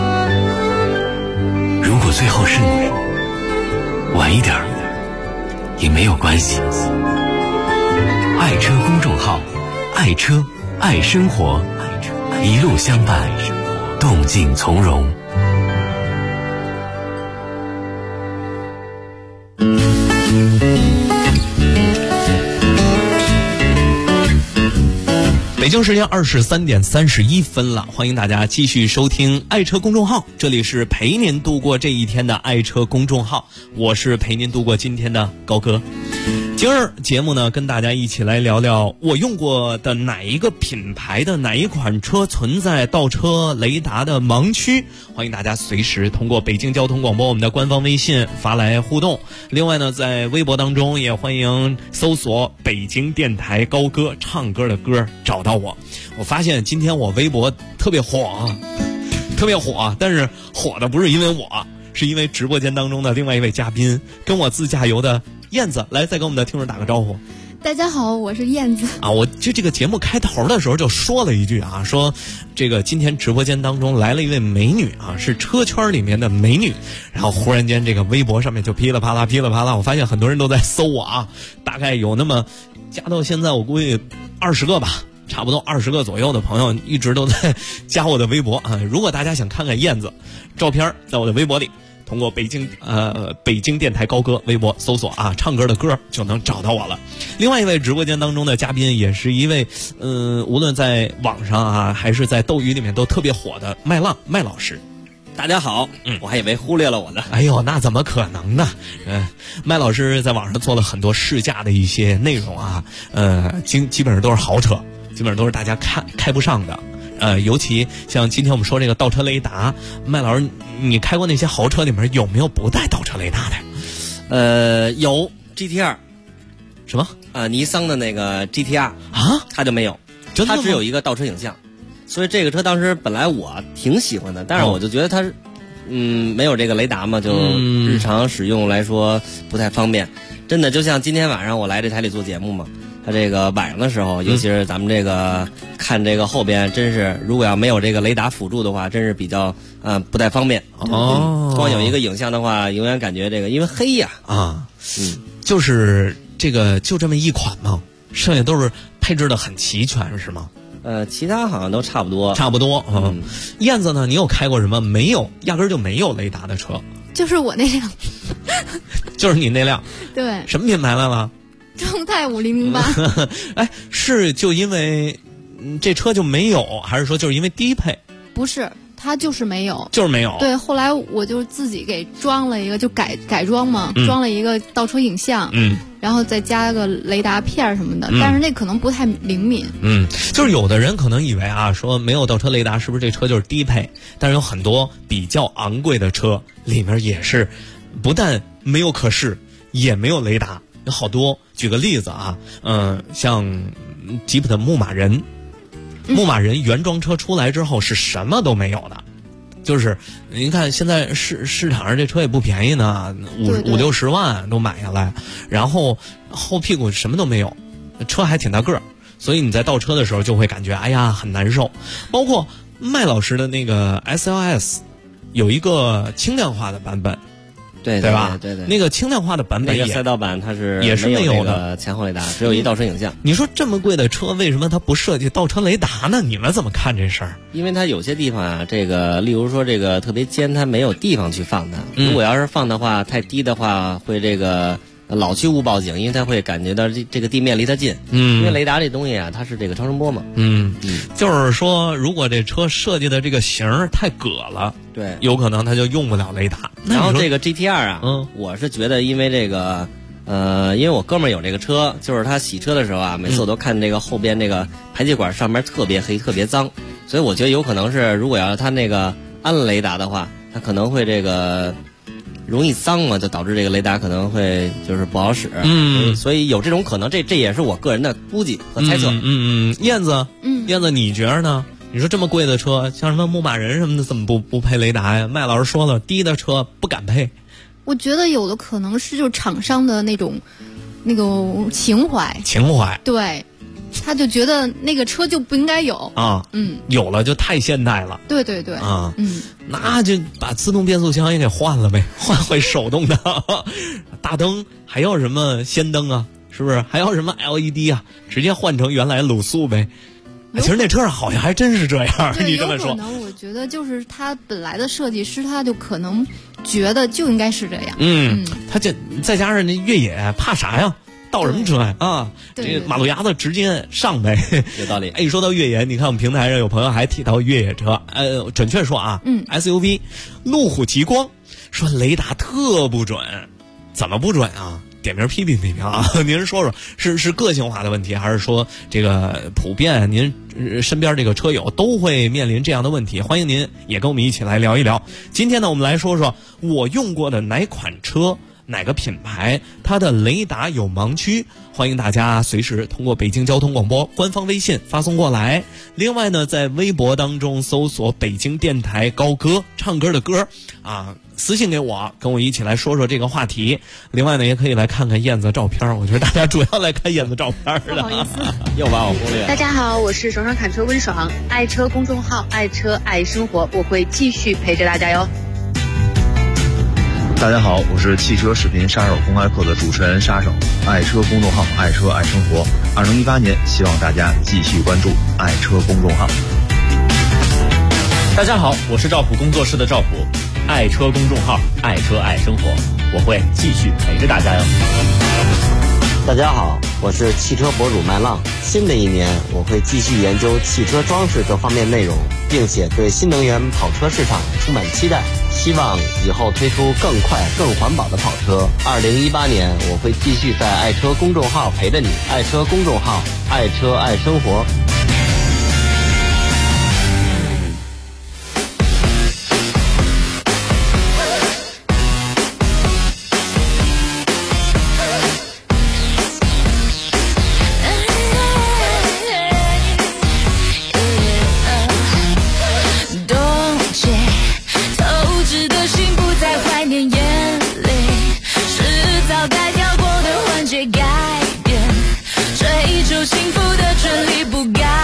Speaker 4: 如果最后是你，晚一点也没有关系。爱车公众号，爱车爱生活，一路相伴，动静从容。
Speaker 6: 北京时间23点31分了，欢迎大家继续收听爱车公众号，这里是陪您度过这一天的爱车公众号，我是陪您度过今天的高哥。今儿节目呢，跟大家一起来聊聊我用过的哪一个品牌的哪一款车存在倒车雷达的盲区，欢迎大家随时通过北京交通广播我们的官方微信发来互动。另外呢，在微博当中也欢迎搜索北京电台高歌，唱歌的歌找到我。我发现今天我微博特别火啊，特别火，但是火的不是因为我，是因为直播间当中的另外一位嘉宾跟我自驾游的燕子，来再跟我们的听众打个招呼。
Speaker 9: 大家好，我是燕子
Speaker 6: 啊。我就这个节目开头的时候就说了一句啊，说这个今天直播间当中来了一位美女啊，是车圈里面的美女。然后忽然间这个微博上面就噼里啪啦噼里啪啦，我发现很多人都在搜我啊，大概有那么加到现在我估计20个吧，差不多20个左右的朋友一直都在加我的微博啊。如果大家想看看燕子照片，在我的微博里通过北京电台高歌微博搜索啊，唱歌的歌就能找到我了。另外一位直播间当中的嘉宾也是一位无论在网上啊还是在斗鱼里面都特别火的麦浪麦老师。
Speaker 1: 大家好，我还以为忽略了我呢。
Speaker 6: 哎呦，那怎么可能呢？麦老师在网上做了很多试驾的一些内容啊，基本上都是豪车，基本上都是大家开不上的。尤其像今天我们说这个倒车雷达，麦老师，你开过那些豪车里面有没有不带倒车雷达
Speaker 1: 的？有 GT2，
Speaker 6: 什么？
Speaker 1: 尼桑的那个 GT2
Speaker 6: 啊，
Speaker 1: 它就没有，它只有一个倒车影像。所以这个车当时本来我挺喜欢的，但是我就觉得它，没有这个雷达嘛，就日常使用来说不太方便。真的，就像今天晚上我来这台里做节目嘛。它这个晚上的时候，尤其是咱们这个看这个后边，真是如果要没有这个雷达辅助的话，真是比较不太方便。光有一个影像的话，永远感觉这个因为黑呀
Speaker 6: 就是这个就这么一款嘛，剩下都是配置的很齐全是吗？
Speaker 1: 其他好像都差不多。
Speaker 6: 燕子呢？你有开过什么没有压根儿就没有雷达的车？
Speaker 9: 就是我那辆。
Speaker 6: 就是你那辆？
Speaker 9: 对。
Speaker 6: 什么品牌来了？
Speaker 9: 众泰5008。
Speaker 6: 哎，是就因为这车就没有，还是说就是因为低配？
Speaker 9: 不是，它就是没有，
Speaker 6: 就是没有。
Speaker 9: 对，后来我就自己给装了一个，就改装嘛，装了一个倒车影像，然后再加个雷达片什么的，但是那可能不太灵敏。
Speaker 6: 就是有的人可能以为啊，说没有倒车雷达是不是这车就是低配？但是有很多比较昂贵的车里面也是，不但没有可视，也没有雷达。有好多，举个例子啊，像吉普的牧马人，牧马人原装车出来之后是什么都没有的， 就是您看现在市场上这车也不便宜呢，5-60万都买下来，然后后屁股什么都没有，车还挺大个儿，所以你在倒车的时候就会感觉哎呀很难受。包括麦老师的那个 SLS 有一个轻量化的版本。
Speaker 1: 对
Speaker 6: 吧？
Speaker 1: 对，
Speaker 6: 那个轻量化的版本
Speaker 1: 那个赛道版它
Speaker 6: 也是没有
Speaker 1: 的前后雷达，只有一倒车影像。
Speaker 6: 你说这么贵的车，为什么它不设计倒车雷达呢？你们怎么看这事儿？
Speaker 1: 因为它有些地方啊，这个例如说这个特别尖，它没有地方去放它。如果要是放的话，太低的话会这个老去误报警，因为它会感觉到这个地面离它近。因为雷达这东西啊，它是这个超声波嘛。
Speaker 6: 就是说，如果这车设计的这个型太葛了，
Speaker 1: 对，
Speaker 6: 有可能它就用不了雷达。
Speaker 1: 然后这个 GT2 啊，我是觉得因为这个，因为我哥们儿有这个车，就是他洗车的时候啊，每次我都看这个后边这个排气管上面特别黑、特别脏，所以我觉得有可能是，如果要是他那个安了雷达的话，他可能会这个容易脏嘛，就导致这个雷达可能会就是不好使。所以有这种可能，这也是我个人的估计和猜测。
Speaker 6: 燕子，你觉得呢？你说这么贵的车，像什么牧马人什么的，怎么不配雷达呀？麦老师说了，低的车不敢配。
Speaker 9: 我觉得有的可能是就厂商的那种情怀，对，他就觉得那个车就不应该有
Speaker 6: 啊，有了就太现代了。
Speaker 9: 对
Speaker 6: 啊，那就把自动变速箱也给换了呗，换回手动的。大灯还要什么氙灯啊？是不是还要什么 LED 啊？直接换成原来卤素呗。其实那车上好像还真是这样，你这么说。
Speaker 9: 有可能我觉得就是他本来的设计师，他就可能觉得就应该是这样。
Speaker 6: 他这再加上那越野怕啥呀？倒什么车呀？啊，这个马路牙子直接上呗。
Speaker 1: 有道理。
Speaker 6: 一说到越野，你看我们平台上有朋友还提到越野车，准确说啊，SUV 路虎极光说雷达特不准，怎么不准啊？点名批评啊！您说说，是个性化的问题，还是说这个普遍您身边这个车友都会面临这样的问题？欢迎您也跟我们一起来聊一聊。今天呢，我们来说说我用过的哪款车，哪个品牌，它的雷达有盲区。欢迎大家随时通过北京交通广播官方微信发送过来。另外呢，在微博当中搜索北京电台高歌，唱歌的歌啊，私信给我，跟我一起来说说这个话题。另外呢，也可以来看看燕子照片，我觉得大家主要来看燕子照片的。
Speaker 9: 不好意思，
Speaker 1: 又把我忽略。
Speaker 10: 大家好，我是爽爽侃车温爽，爱车公众号，爱车爱生活，我会继续陪着大家哟。
Speaker 11: 大家好，我是汽车视频杀手公开课的主持人杀手，爱车公众号，爱车爱生活。2018年，希望大家继续关注爱车公众号。
Speaker 12: 大家好，我是赵普工作室的赵普，爱车公众号，爱车爱生活，我会继续陪着大家哟。
Speaker 13: 大家好，我是汽车博主麦浪。新的一年，我会继续研究汽车装饰这方面内容，并且对新能源跑车市场充满期待。希望以后推出更快、更环保的跑车。2018年，我会继续在爱车公众号陪着你。爱车公众号，爱车爱生活。
Speaker 14: 改变，追逐幸福的权利不该。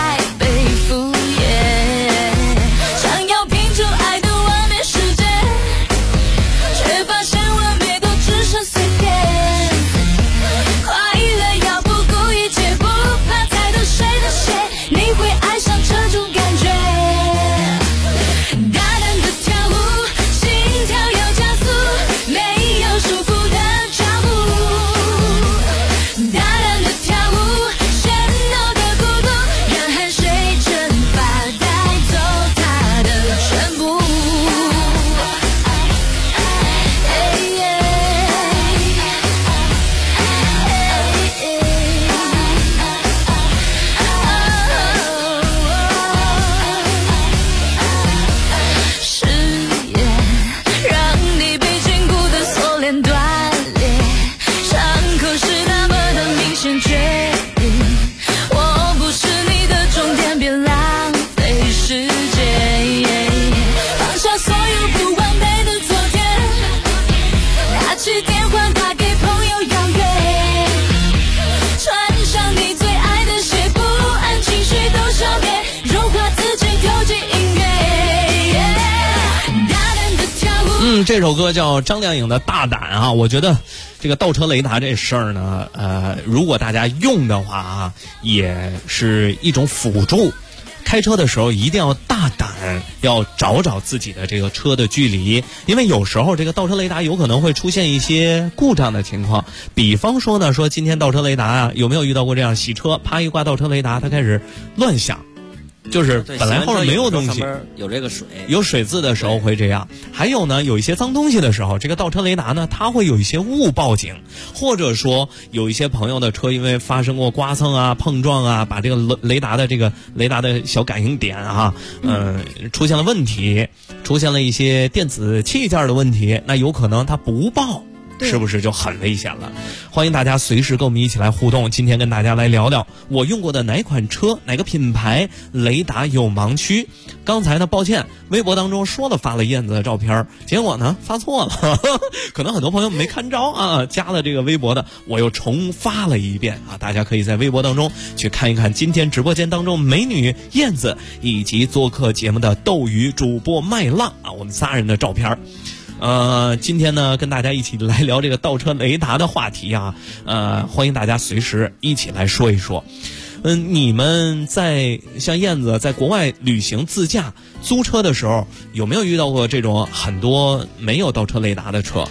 Speaker 6: 这首歌叫张靓颖的《大胆》啊，我觉得这个倒车雷达这事儿呢，如果大家用的话啊，也是一种辅助。开车的时候一定要大胆，要找自己的这个车的距离，因为有时候这个倒车雷达有可能会出现一些故障的情况。比方说呢，说今天倒车雷达啊，有没有遇到过这样洗车，啪一挂倒车雷达，它开始乱响。就是本来后面没有东西，
Speaker 1: 有这个水，
Speaker 6: 有水渍的时候会这样。还有呢，有一些脏东西的时候，这个倒车雷达呢，它会有一些误报警，或者说有一些朋友的车因为发生过刮蹭啊、碰撞啊，把这个雷达的小感应点啊，出现了问题，出现了一些电子器件的问题，那有可能它不报。是不是就很危险了？欢迎大家随时跟我们一起来互动。今天跟大家来聊聊我用过的哪款车、哪个品牌雷达有盲区。刚才呢，抱歉，微博当中说了发了燕子的照片，结果呢发错了，可能很多朋友没看着啊，加了这个微博的，我又重发了一遍啊。大家可以在微博当中去看一看今天直播间当中美女燕子以及做客节目的斗鱼主播麦浪啊，我们仨人的照片。今天呢，跟大家一起来聊这个倒车雷达的话题啊，欢迎大家随时一起来说一说。你们在像燕子在国外旅行自驾租车的时候，有没有遇到过这种很多没有倒车雷达的车？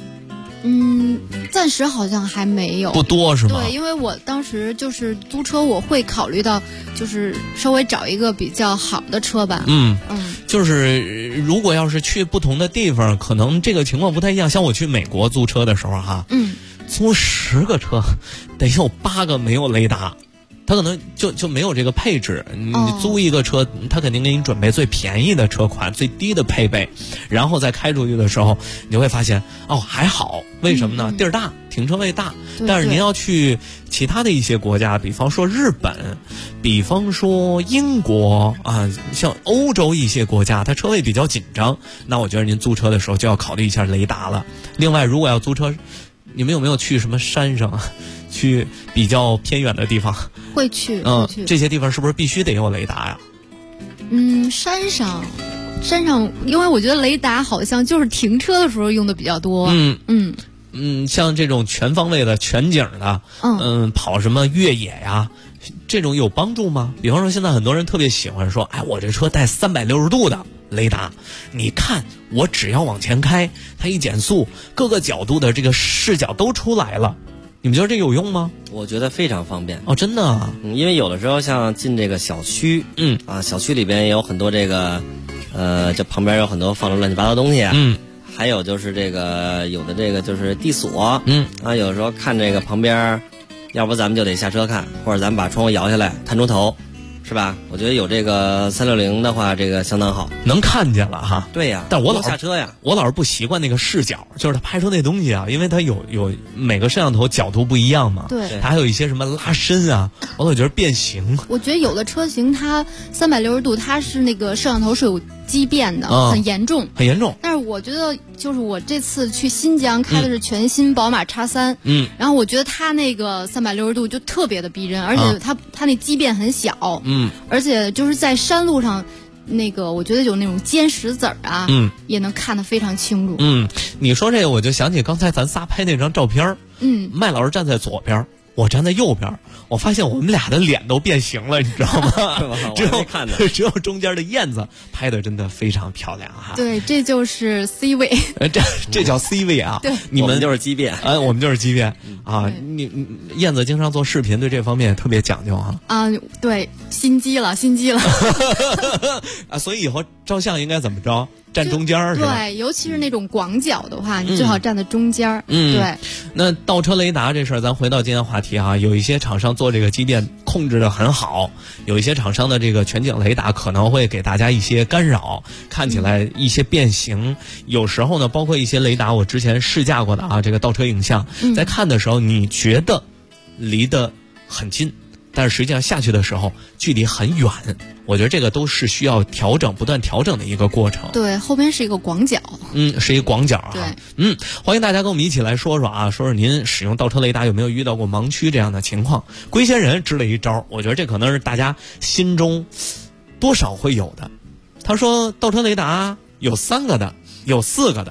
Speaker 9: 暂时好像还没有，
Speaker 6: 不多是吗？
Speaker 9: 对，因为我当时就是租车，我会考虑到就是稍微找一个比较好的车吧。
Speaker 6: 就是如果要是去不同的地方，可能这个情况不太一样。像我去美国租车的时候哈，租10个车，得有8个没有雷达。他可能就没有这个配置，你租一个车，他肯定给你准备最便宜的车款、最低的配备，然后再开出去的时候，你会发现还好，为什么呢？地儿大，停车位大。但是您要去其他的一些国家，比方说日本，比方说英国啊，像欧洲一些国家，它车位比较紧张，那我觉得您租车的时候就要考虑一下雷达了。另外，如果要租车，你们有没有去什么山上啊？去比较偏远的地方
Speaker 9: 会去，
Speaker 6: 这些地方是不是必须得有雷达呀？
Speaker 9: 山上，因为我觉得雷达好像就是停车的时候用的比较多。
Speaker 6: 像这种全方位的、全景的，跑什么越野呀，这种有帮助吗？比方说，现在很多人特别喜欢说，我这车带360度的雷达，你看我只要往前开，它一减速，各个角度的这个视角都出来了。你们觉得这有用吗？
Speaker 1: 我觉得非常方便
Speaker 6: 真的啊。
Speaker 1: 因为有的时候像进这个小区，小区里边也有很多这个，这旁边有很多放着乱七八糟东西，还有就是这个有的这个就是地锁，有的时候看这个旁边，要不咱们就得下车看，或者咱们把窗户摇下来探出头，是吧？我觉得有这个360的话，这个相当好，
Speaker 6: 能看见了哈。
Speaker 1: 对呀，
Speaker 6: 但我老
Speaker 1: 下车呀，
Speaker 6: 我老是不习惯那个视角，就是他拍出那东西啊，因为它有每个摄像头角度不一样嘛。
Speaker 9: 对，
Speaker 6: 它还有一些什么拉伸啊，我老觉得变形。
Speaker 9: 我觉得有的车型它360度，它是那个摄像头是有畸变的，很严重，
Speaker 6: 很严重。
Speaker 9: 但是我觉得，就是我这次去新疆开的是全新宝马X3，然后我觉得它那个360度就特别的逼真，而且它那畸变很小，而且就是在山路上，那个我觉得有那种尖石子啊，也能看得非常清楚。
Speaker 6: 你说这个我就想起刚才咱仨拍那张照片，麦老师站在左边，我站在右边，我发现我们俩的脸都变形了，你知道吗？只有中间的燕子拍的真的非常漂亮哈。
Speaker 9: 对，这就是 C 位，
Speaker 6: 这叫 C 位啊。
Speaker 9: 对，
Speaker 6: 你们
Speaker 1: 就是畸变，
Speaker 6: 我们就是畸变啊。你燕子经常做视频，对这方面特别讲究哈。
Speaker 9: 对，心机了
Speaker 6: 啊，所以以后照相应该怎么着？站中间是吧？
Speaker 9: 对，尤其是那种广角的话，你最好站在中间。对。
Speaker 6: 那倒车雷达这事儿，咱回到今天话题哈。有一些厂商做这个畸变控制的很好，有一些厂商的这个全景雷达可能会给大家一些干扰，看起来一些变形。有时候呢，包括一些雷达，我之前试驾过的啊，这个倒车影像，在看的时候你觉得离得很近，但是实际上下去的时候距离很远。我觉得这个都是需要调整、不断调整的一个过程。
Speaker 9: 对，后边是一个广角。
Speaker 6: 是一个广角啊。
Speaker 9: 对。
Speaker 6: 欢迎大家跟我们一起来说说啊，说说您使用倒车雷达有没有遇到过盲区这样的情况？龟仙人支了一招，我觉得这可能是大家心中多少会有的。他说倒车雷达有3个的，有4个的，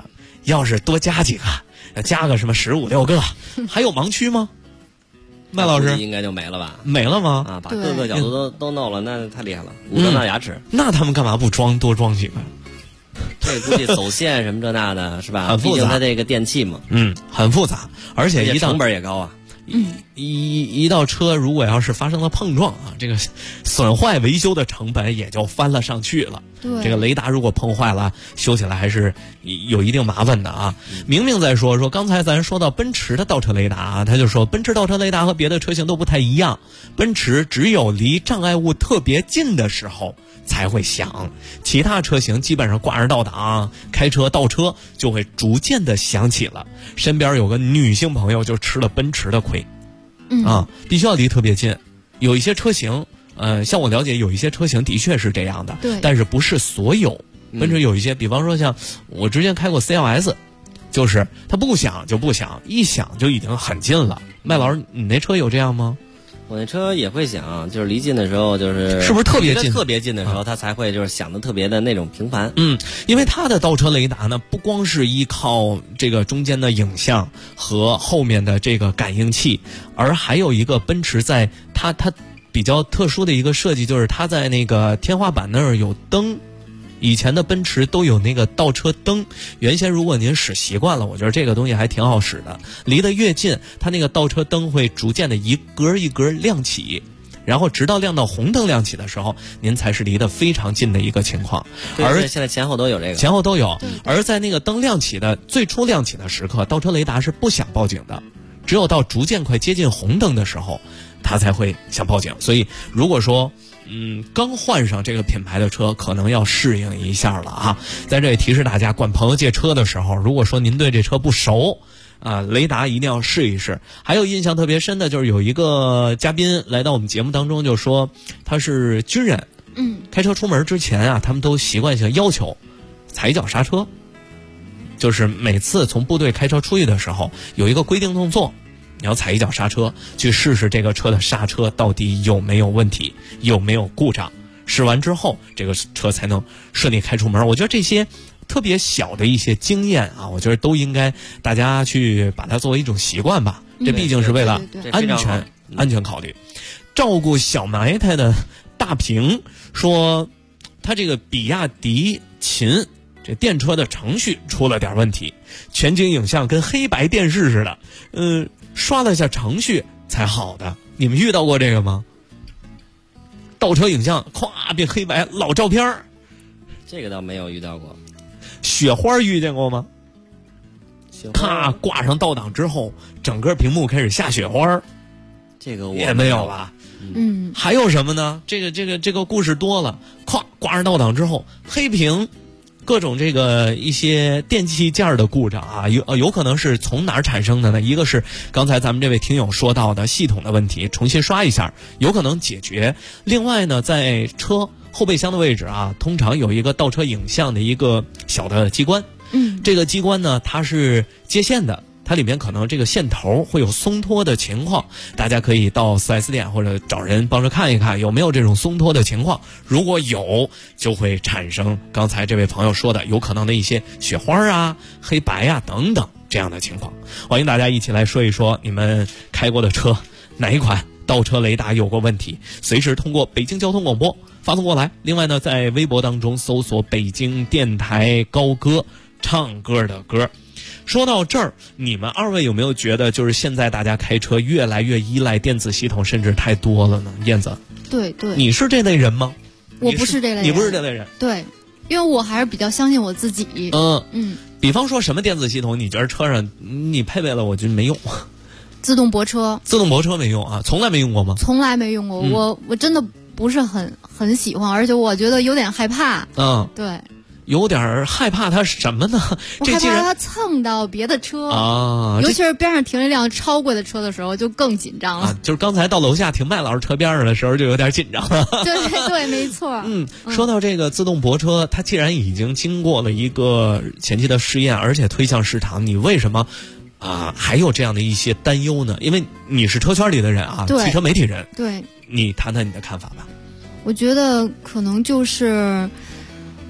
Speaker 6: 要是多加几个，加个什么15、16个，还有盲区吗？麦老师
Speaker 1: 应该就没了吧？
Speaker 6: 没了吗？
Speaker 1: 啊，把各个角度都弄了，那太厉害了，5张大牙齿。
Speaker 6: 那他们干嘛不多装几个？
Speaker 1: 这估计走线什么这那的，是吧？
Speaker 6: 很复杂，
Speaker 1: 毕竟它这个电器嘛，
Speaker 6: 很复杂，而且
Speaker 1: 成本也高啊。
Speaker 6: 一到车如果要是发生了碰撞啊，这个损坏维修的成本也就翻了上去了。
Speaker 9: 对，
Speaker 6: 这个雷达如果碰坏了，修起来还是有一定麻烦的啊。明明在说刚才咱说到奔驰的倒车雷达啊，他就说奔驰倒车雷达和别的车型都不太一样，奔驰只有离障碍物特别近的时候才会响，其他车型基本上挂着倒档开车倒车就会逐渐的响起了。身边有个女性朋友就吃了奔驰的亏，必须要离特别近。有一些车型像我了解有一些车型的确是这样的，
Speaker 9: 对，
Speaker 6: 但是不是所有。奔驰有一些比方说像我之前开过 CLS， 就是它不响就不响，一响就已经很近了。麦老师你那车有这样吗？
Speaker 1: 我那车也会响，就是离近的时候，是
Speaker 6: 不是特别近？
Speaker 1: 特别近的时候，它才会就是响的特别的那种频繁。
Speaker 6: 因为它的倒车雷达呢，不光是依靠这个中间的影像和后面的这个感应器，而还有一个奔驰在它比较特殊的一个设计，就是它在那个天花板那儿有灯。以前的奔驰都有那个倒车灯，原先如果您使习惯了，我觉得这个东西还挺好使的。离得越近，它那个倒车灯会逐渐的一格一格亮起，然后直到亮到红灯亮起的时候，您才是离得非常近的一个情况。
Speaker 1: 而现在前后都有这个，
Speaker 6: 前后都有。而在那个灯亮起的最初亮起的时刻，倒车雷达是不响报警的，只有到逐渐快接近红灯的时候，它才会响报警。所以如果说刚换上这个品牌的车，可能要适应一下了啊！在这里提示大家，管朋友借车的时候，如果说您对这车不熟雷达一定要试一试。还有印象特别深的就是有一个嘉宾来到我们节目当中，就说他是军人，开车出门之前啊，他们都习惯性要求踩一脚刹车，就是每次从部队开车出去的时候，有一个规定动作。你要踩一脚刹车，去试试这个车的刹车到底有没有问题，有没有故障。试完之后，这个车才能顺利开出门。我觉得这些特别小的一些经验啊，我觉得都应该大家去把它作为一种习惯吧。这毕竟是为了安全考虑。照顾小埋汰的大平说，他这个比亚迪秦这电车的程序出了点问题，全景影像跟黑白电视似的，刷了一下程序才好的。你们遇到过这个吗？倒车影像咵变黑白老照片，
Speaker 1: 这个倒没有遇到过。
Speaker 6: 雪花遇见过吗？咔挂上倒档之后，整个屏幕开始下雪花，
Speaker 1: 这个我
Speaker 6: 也没有吧？还有什么呢？这个故事多了，咵挂上倒档之后，黑屏。各种这个一些电器件的故障啊，有可能是从哪儿产生的呢？一个是刚才咱们这位听友说到的系统的问题，重新刷一下有可能解决。另外呢，在车后备箱的位置啊，通常有一个倒车影像的一个小的机关，这个机关呢它是接线的。它里面可能这个线头会有松脱的情况，大家可以到 4S 店或者找人帮着看一看有没有这种松脱的情况。如果有，就会产生刚才这位朋友说的有可能的一些雪花啊、黑白啊等等这样的情况。欢迎大家一起来说一说你们开过的车哪一款倒车雷达有过问题，随时通过北京交通广播发送过来。另外呢，在微博当中搜索北京电台高歌，唱歌的歌。说到这儿，你们二位有没有觉得就是现在大家开车越来越依赖电子系统，甚至太多了呢？燕子，
Speaker 9: 对，
Speaker 6: 你是这类人吗？
Speaker 9: 我不是这类人。
Speaker 6: 你不是这类人？
Speaker 9: 对，因为我还是比较相信我自己。
Speaker 6: 比方说什么电子系统，你觉得车上你配备了，我觉得没用。
Speaker 9: 自动泊车
Speaker 6: 没用啊，从来没用过吗？
Speaker 9: 从来没用过，我真的不是很喜欢，而且我觉得有点害怕。对。
Speaker 6: 有点害怕它什么呢？
Speaker 9: 我害怕它蹭到别的车
Speaker 6: 啊，
Speaker 9: 尤其是边上停一辆超过的车的时候，就更紧张了。
Speaker 6: 就是刚才到楼下停麦老师车边上的时候，就有点紧张了。
Speaker 9: 对，没错。
Speaker 6: 说到这个自动泊车，它既然已经经过了一个前期的试验，而且推向市场，你为什么还有这样的一些担忧呢？因为你是车圈里的人啊，汽车媒体人，
Speaker 9: 对，
Speaker 6: 你谈谈你的看法吧。
Speaker 9: 我觉得可能就是。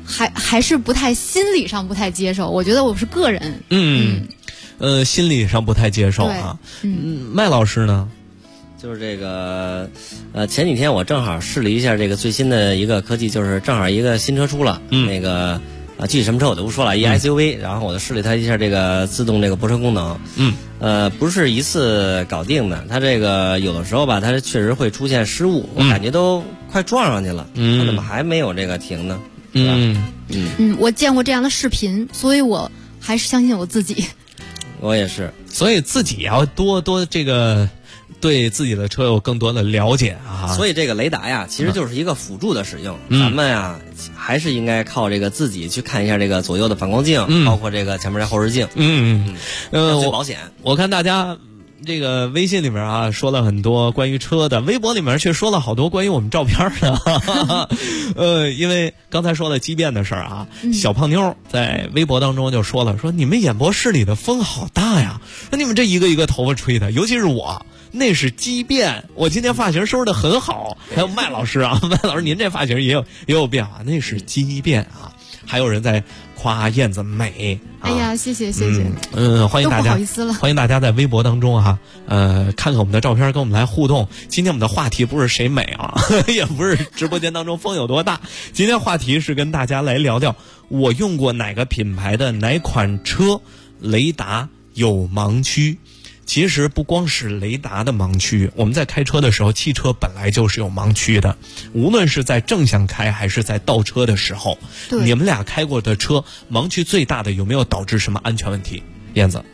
Speaker 9: 还是不太心理上不太接受。我觉得我是个人。
Speaker 6: 心理上不太接受啊。麦老师呢？
Speaker 1: 就是这个，前几天我正好试了一下这个最新的一个科技，就是正好一个新车出了，那个具体什么车我就不说了，一 SUV，然后我就试了它一下这个自动这个泊车功能，不是一次搞定的，它这个有的时候吧，它确实会出现失误，我感觉都快撞上去了，它怎么还没有这个停呢？
Speaker 9: 我见过这样的视频，所以我还是相信我自己。
Speaker 1: 我也是，
Speaker 6: 所以自己要多这个。对自己的车有更多的了解啊，
Speaker 1: 所以这个雷达呀，其实就是一个辅助的使用。咱们呀，还是应该靠这个自己去看一下这个左右的反光镜，包括这个前面的后视镜。最保险。我
Speaker 6: 看大家这个微信里面啊说了很多关于车的，微博里面却说了好多关于我们照片的。因为刚才说了畸变的事儿啊，小胖妞在微博当中就说了，说你们演播室里的风好大呀，说你们这一个一个头发吹的，尤其是我。那是畸变，我今天发型收拾的很好。还有麦老师啊，麦老师您这发型也有变化，那是畸变啊。还有人在夸燕子美。
Speaker 9: 哎呀，谢谢。
Speaker 6: 欢迎大家，
Speaker 9: 不好意思了，
Speaker 6: 欢迎大家在微博当中哈，看看我们的照片，跟我们来互动。今天我们的话题不是谁美啊，也不是直播间当中风有多大。今天话题是跟大家来聊聊，我用过哪个品牌的哪款车雷达有盲区。其实不光是雷达的盲区，我们在开车的时候，汽车本来就是有盲区的，无论是在正向开还是在倒车的时候，你们俩开过的车盲区最大的有没有导致什么安全问题？燕子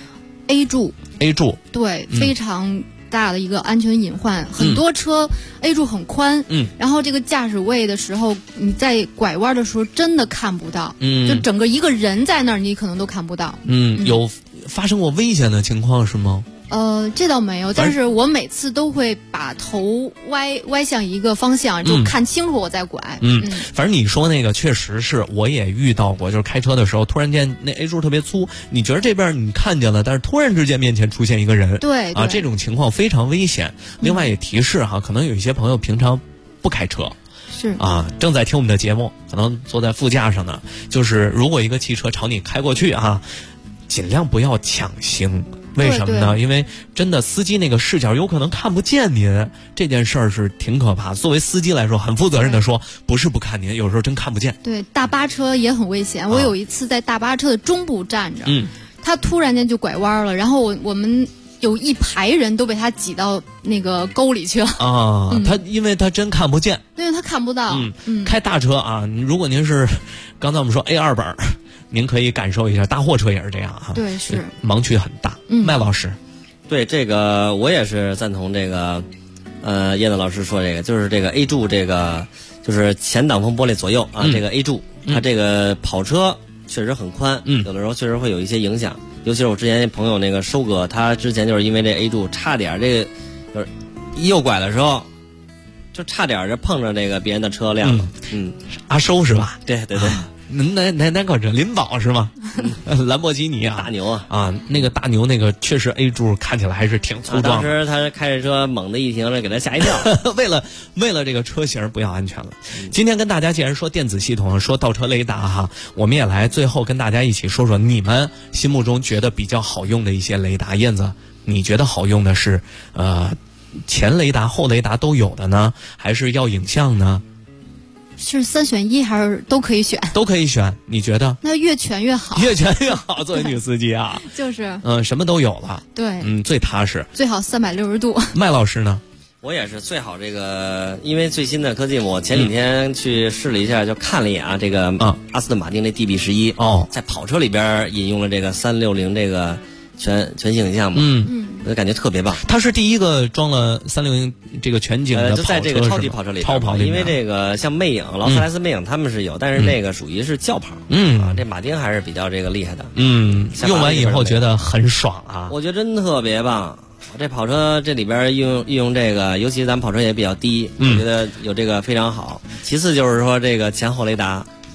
Speaker 9: A 柱，
Speaker 6: 对，
Speaker 9: 非常大的一个安全隐患。很多车 A 柱很宽，然后这个驾驶位的时候，你在拐弯的时候真的看不到，就整个一个人在那儿，你可能都看不到。
Speaker 6: 有发生过危险的情况是吗？
Speaker 9: 这倒没有，但是我每次都会把头歪向一个方向，就看清楚我再拐。
Speaker 6: 反正你说那个确实是，我也遇到过，就是开车的时候，突然间那 A 柱特别粗，你觉得这边你看见了，但是突然之间面前出现一个人，
Speaker 9: 对
Speaker 6: 啊，这种情况非常危险。另外也提示哈，可能有一些朋友平常不开车。
Speaker 9: 是
Speaker 6: 啊，正在听我们的节目，可能坐在副驾上呢。就是如果一个汽车朝你开过去啊，尽量不要抢行。为什么呢？因为真的司机那个视角有可能看不见您，这件事儿是挺可怕。作为司机来说，很负责任的说，不是不看您，有时候真看不见。
Speaker 9: 对，大巴车也很危险。我有一次在大巴车的中部站着，他突然间就拐弯了，然后我们有一排人都被他挤到那个沟里去了
Speaker 6: 啊！因为他真看不见，
Speaker 9: 因为他看不到。
Speaker 6: 开大车啊，如果您是刚才我们说 A2 本，您可以感受一下，大货车也是这样哈。
Speaker 9: 对，是
Speaker 6: 盲区很大。麦老师，
Speaker 1: 对这个我也是赞同这个，燕子老师说这个，就是这个 A 柱这个就是前挡风玻璃左右啊，这个 A 柱，它这个跑车确实很宽，有的时候确实会有一些影响。尤其是我之前朋友那个收哥，他之前就是因为这 A 柱差点这个就是一右拐的时候，就差点就碰着这个别人的车辆了。
Speaker 6: 阿收是吧？
Speaker 1: 对。
Speaker 6: 哪个车？林宝是吗？兰博基尼啊，
Speaker 1: 大牛
Speaker 6: 啊，那个大牛那个确实 A 柱看起来还是挺粗壮的。
Speaker 1: 当时他开着车猛地一停了，给他吓一跳。
Speaker 6: 为了这个车型不要安全了。今天跟大家既然说电子系统，说倒车雷达哈，我们也来最后跟大家一起说说你们心目中觉得比较好用的一些雷达。燕子，你觉得好用的是前雷达后雷达都有的呢，还是要影像呢？
Speaker 9: 是3选1还是都可以选？
Speaker 6: 都可以选，你觉得？
Speaker 9: 那越全越好。
Speaker 6: 越全越好，作为女司机啊。
Speaker 9: 就是
Speaker 6: 什么都有了。
Speaker 9: 对。
Speaker 6: 最踏实。
Speaker 9: 最好360度。
Speaker 6: 麦老师呢？
Speaker 1: 我也是最好这个，因为最新的科技，我前几天去试了一下，就看了一眼啊，这个阿斯顿马丁这 DB11 在跑车里边引用了这个360这个全景影像嘛，我感觉特别棒。
Speaker 6: 它是第一个装了360这个全景的跑车，
Speaker 1: 就在这个超级跑车里边，
Speaker 6: 超跑里面。
Speaker 1: 因为这个像魅影、劳斯莱斯魅影他们是有，但是那个属于是轿跑，这马丁还是比较这个厉害的。
Speaker 6: 用完以后觉得很爽啊，
Speaker 1: 我觉得真特别棒。这跑车这里边运用这个，尤其咱跑车也比较低，我觉得有这个非常好。其次就是说这个前后雷达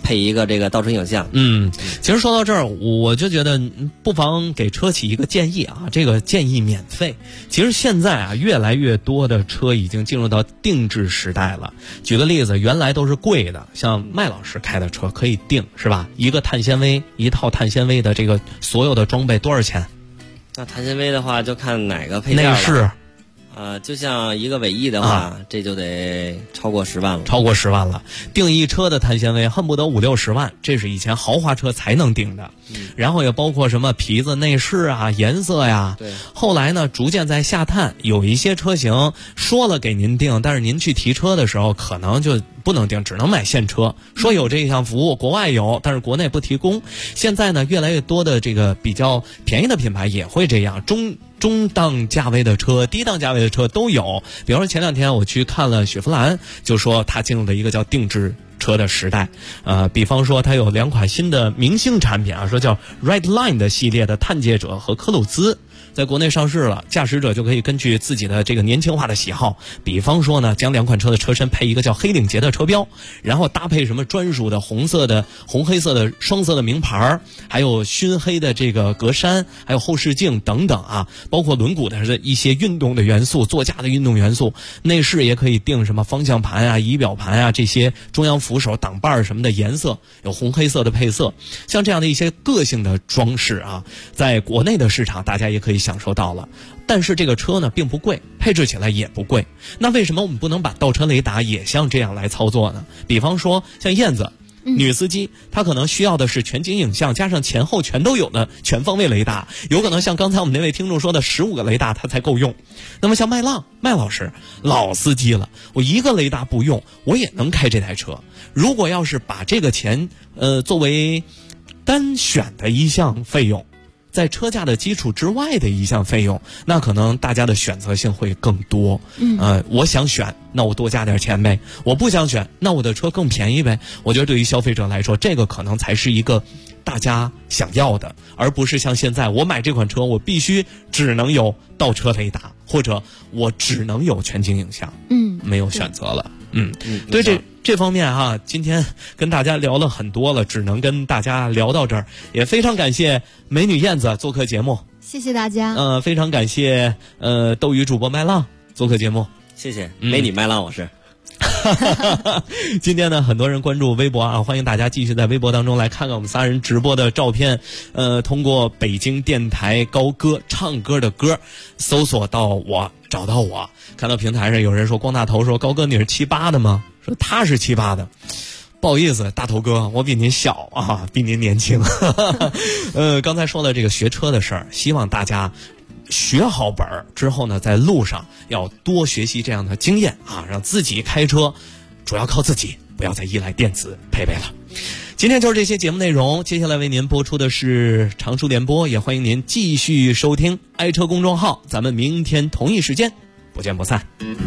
Speaker 1: 配一个这个倒车影像。
Speaker 6: 其实说到这儿，我就觉得不妨给车企一个建议啊，这个建议免费。其实现在啊，越来越多的车已经进入到定制时代了。举个例子，原来都是贵的，像麦老师开的车可以定，是吧？一套碳纤维的这个所有的装备多少钱？
Speaker 1: 那碳纤维的话，就看哪个配件了。
Speaker 6: 内饰。
Speaker 1: 就像一个尾翼的话，这就得超过10万了。
Speaker 6: 超过10万了，定一车的碳纤维恨不得50-60万，这是以前豪华车才能定的。然后也包括什么皮子、内饰啊、颜色呀。
Speaker 1: 对。
Speaker 6: 后来呢，逐渐在下探，有一些车型说了给您定，但是您去提车的时候可能就不能定，只能买现车。说有这项服务，国外有，但是国内不提供。现在呢，越来越多的这个比较便宜的品牌也会这样，中档价位的车、低档价位的车都有。比方说前2天我去看了雪佛兰，就说它进入了一个叫定制车的时代。比方说它有2款新的明星产品啊，说叫 Redline 的系列的探界者和科鲁兹。在国内上市了，驾驶者就可以根据自己的这个年轻化的喜好，比方说呢，将2款车的车身配一个叫黑领结的车标，然后搭配什么专属的红黑色的双色的名牌，还有熏黑的这个格栅，还有后视镜等等啊，包括轮毂的一些运动的元素，座驾的运动元素，内饰也可以定什么方向盘啊、仪表盘啊，这些中央扶手、挡把什么的颜色有红黑色的配色，像这样的一些个性的装饰啊，在国内的市场大家也可以享受到了。但是这个车呢并不贵，配置起来也不贵。那为什么我们不能把倒车雷达也像这样来操作呢？比方说像燕子女司机，她可能需要的是全景影像加上前后全都有的全方位雷达，有可能像刚才我们那位听众说的15个雷达它才够用。那么像麦老师老司机了，我1个雷达不用我也能开这台车。如果要是把这个钱作为单选的一项费用，在车价的基础之外的一项费用，那可能大家的选择性会更多。我想选，那我多加点钱呗；我不想选，那我的车更便宜呗。我觉得对于消费者来说，这个可能才是一个大家想要的，而不是像现在我买这款车，我必须只能有倒车雷达，或者我只能有全景影像。没有选择了。对这方面哈，今天跟大家聊了很多了，只能跟大家聊到这儿。也非常感谢美女燕子做客节目，
Speaker 9: 谢谢大家。
Speaker 6: 非常感谢斗鱼主播麦浪做客节目，
Speaker 1: 谢谢美女麦浪老师。
Speaker 6: 今天呢，很多人关注微博啊，欢迎大家继续在微博当中来看看我们仨人直播的照片。通过北京电台高歌唱歌的歌搜索到我，找到我。看到平台上有人说光大头说高哥你是78的吗？说他是78的。不好意思，大头哥，我比您小啊，比您年轻。刚才说了这个学车的事儿，希望大家学好本儿之后呢，在路上要多学习这样的经验啊，让自己开车主要靠自己，不要再依赖电子配备了。今天就是这些节目内容，接下来为您播出的是常熟联播，也欢迎您继续收听爱车公众号，咱们明天同一时间不见不散。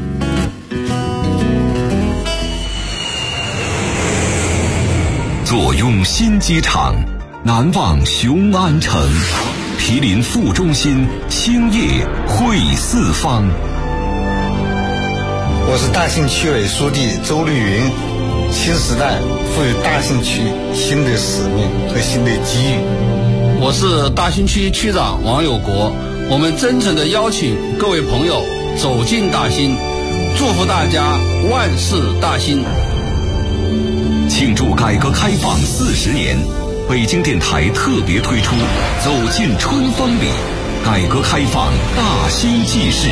Speaker 16: 坐拥新机场，难忘雄安城，毗邻副中心，兴业汇四方。
Speaker 19: 我是大兴区委书记周绿云，新时代赋予大兴区新的使命和新的机遇。
Speaker 20: 我是大兴区区长王有国，我们真诚地邀请各位朋友走进大兴，祝福大家万事大兴。
Speaker 16: 庆祝改革开放40年，北京电台特别推出《走进春风里》，改革开放大兴纪事。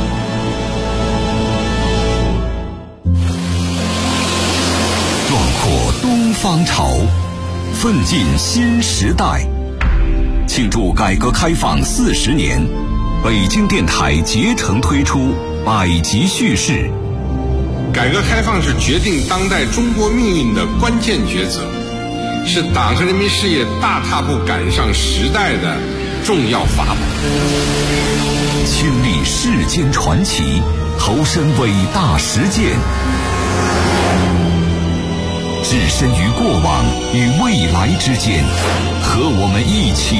Speaker 16: 壮阔东方潮，奋进新时代。庆祝改革开放40年，北京电台竭诚推出100集叙事。
Speaker 21: 改革开放是决定当代中国命运的关键抉择，是党和人民事业大踏步赶上时代的重要法宝。
Speaker 16: 亲历世间传奇，投身伟大实践，置身于过往与未来之间，和我们一起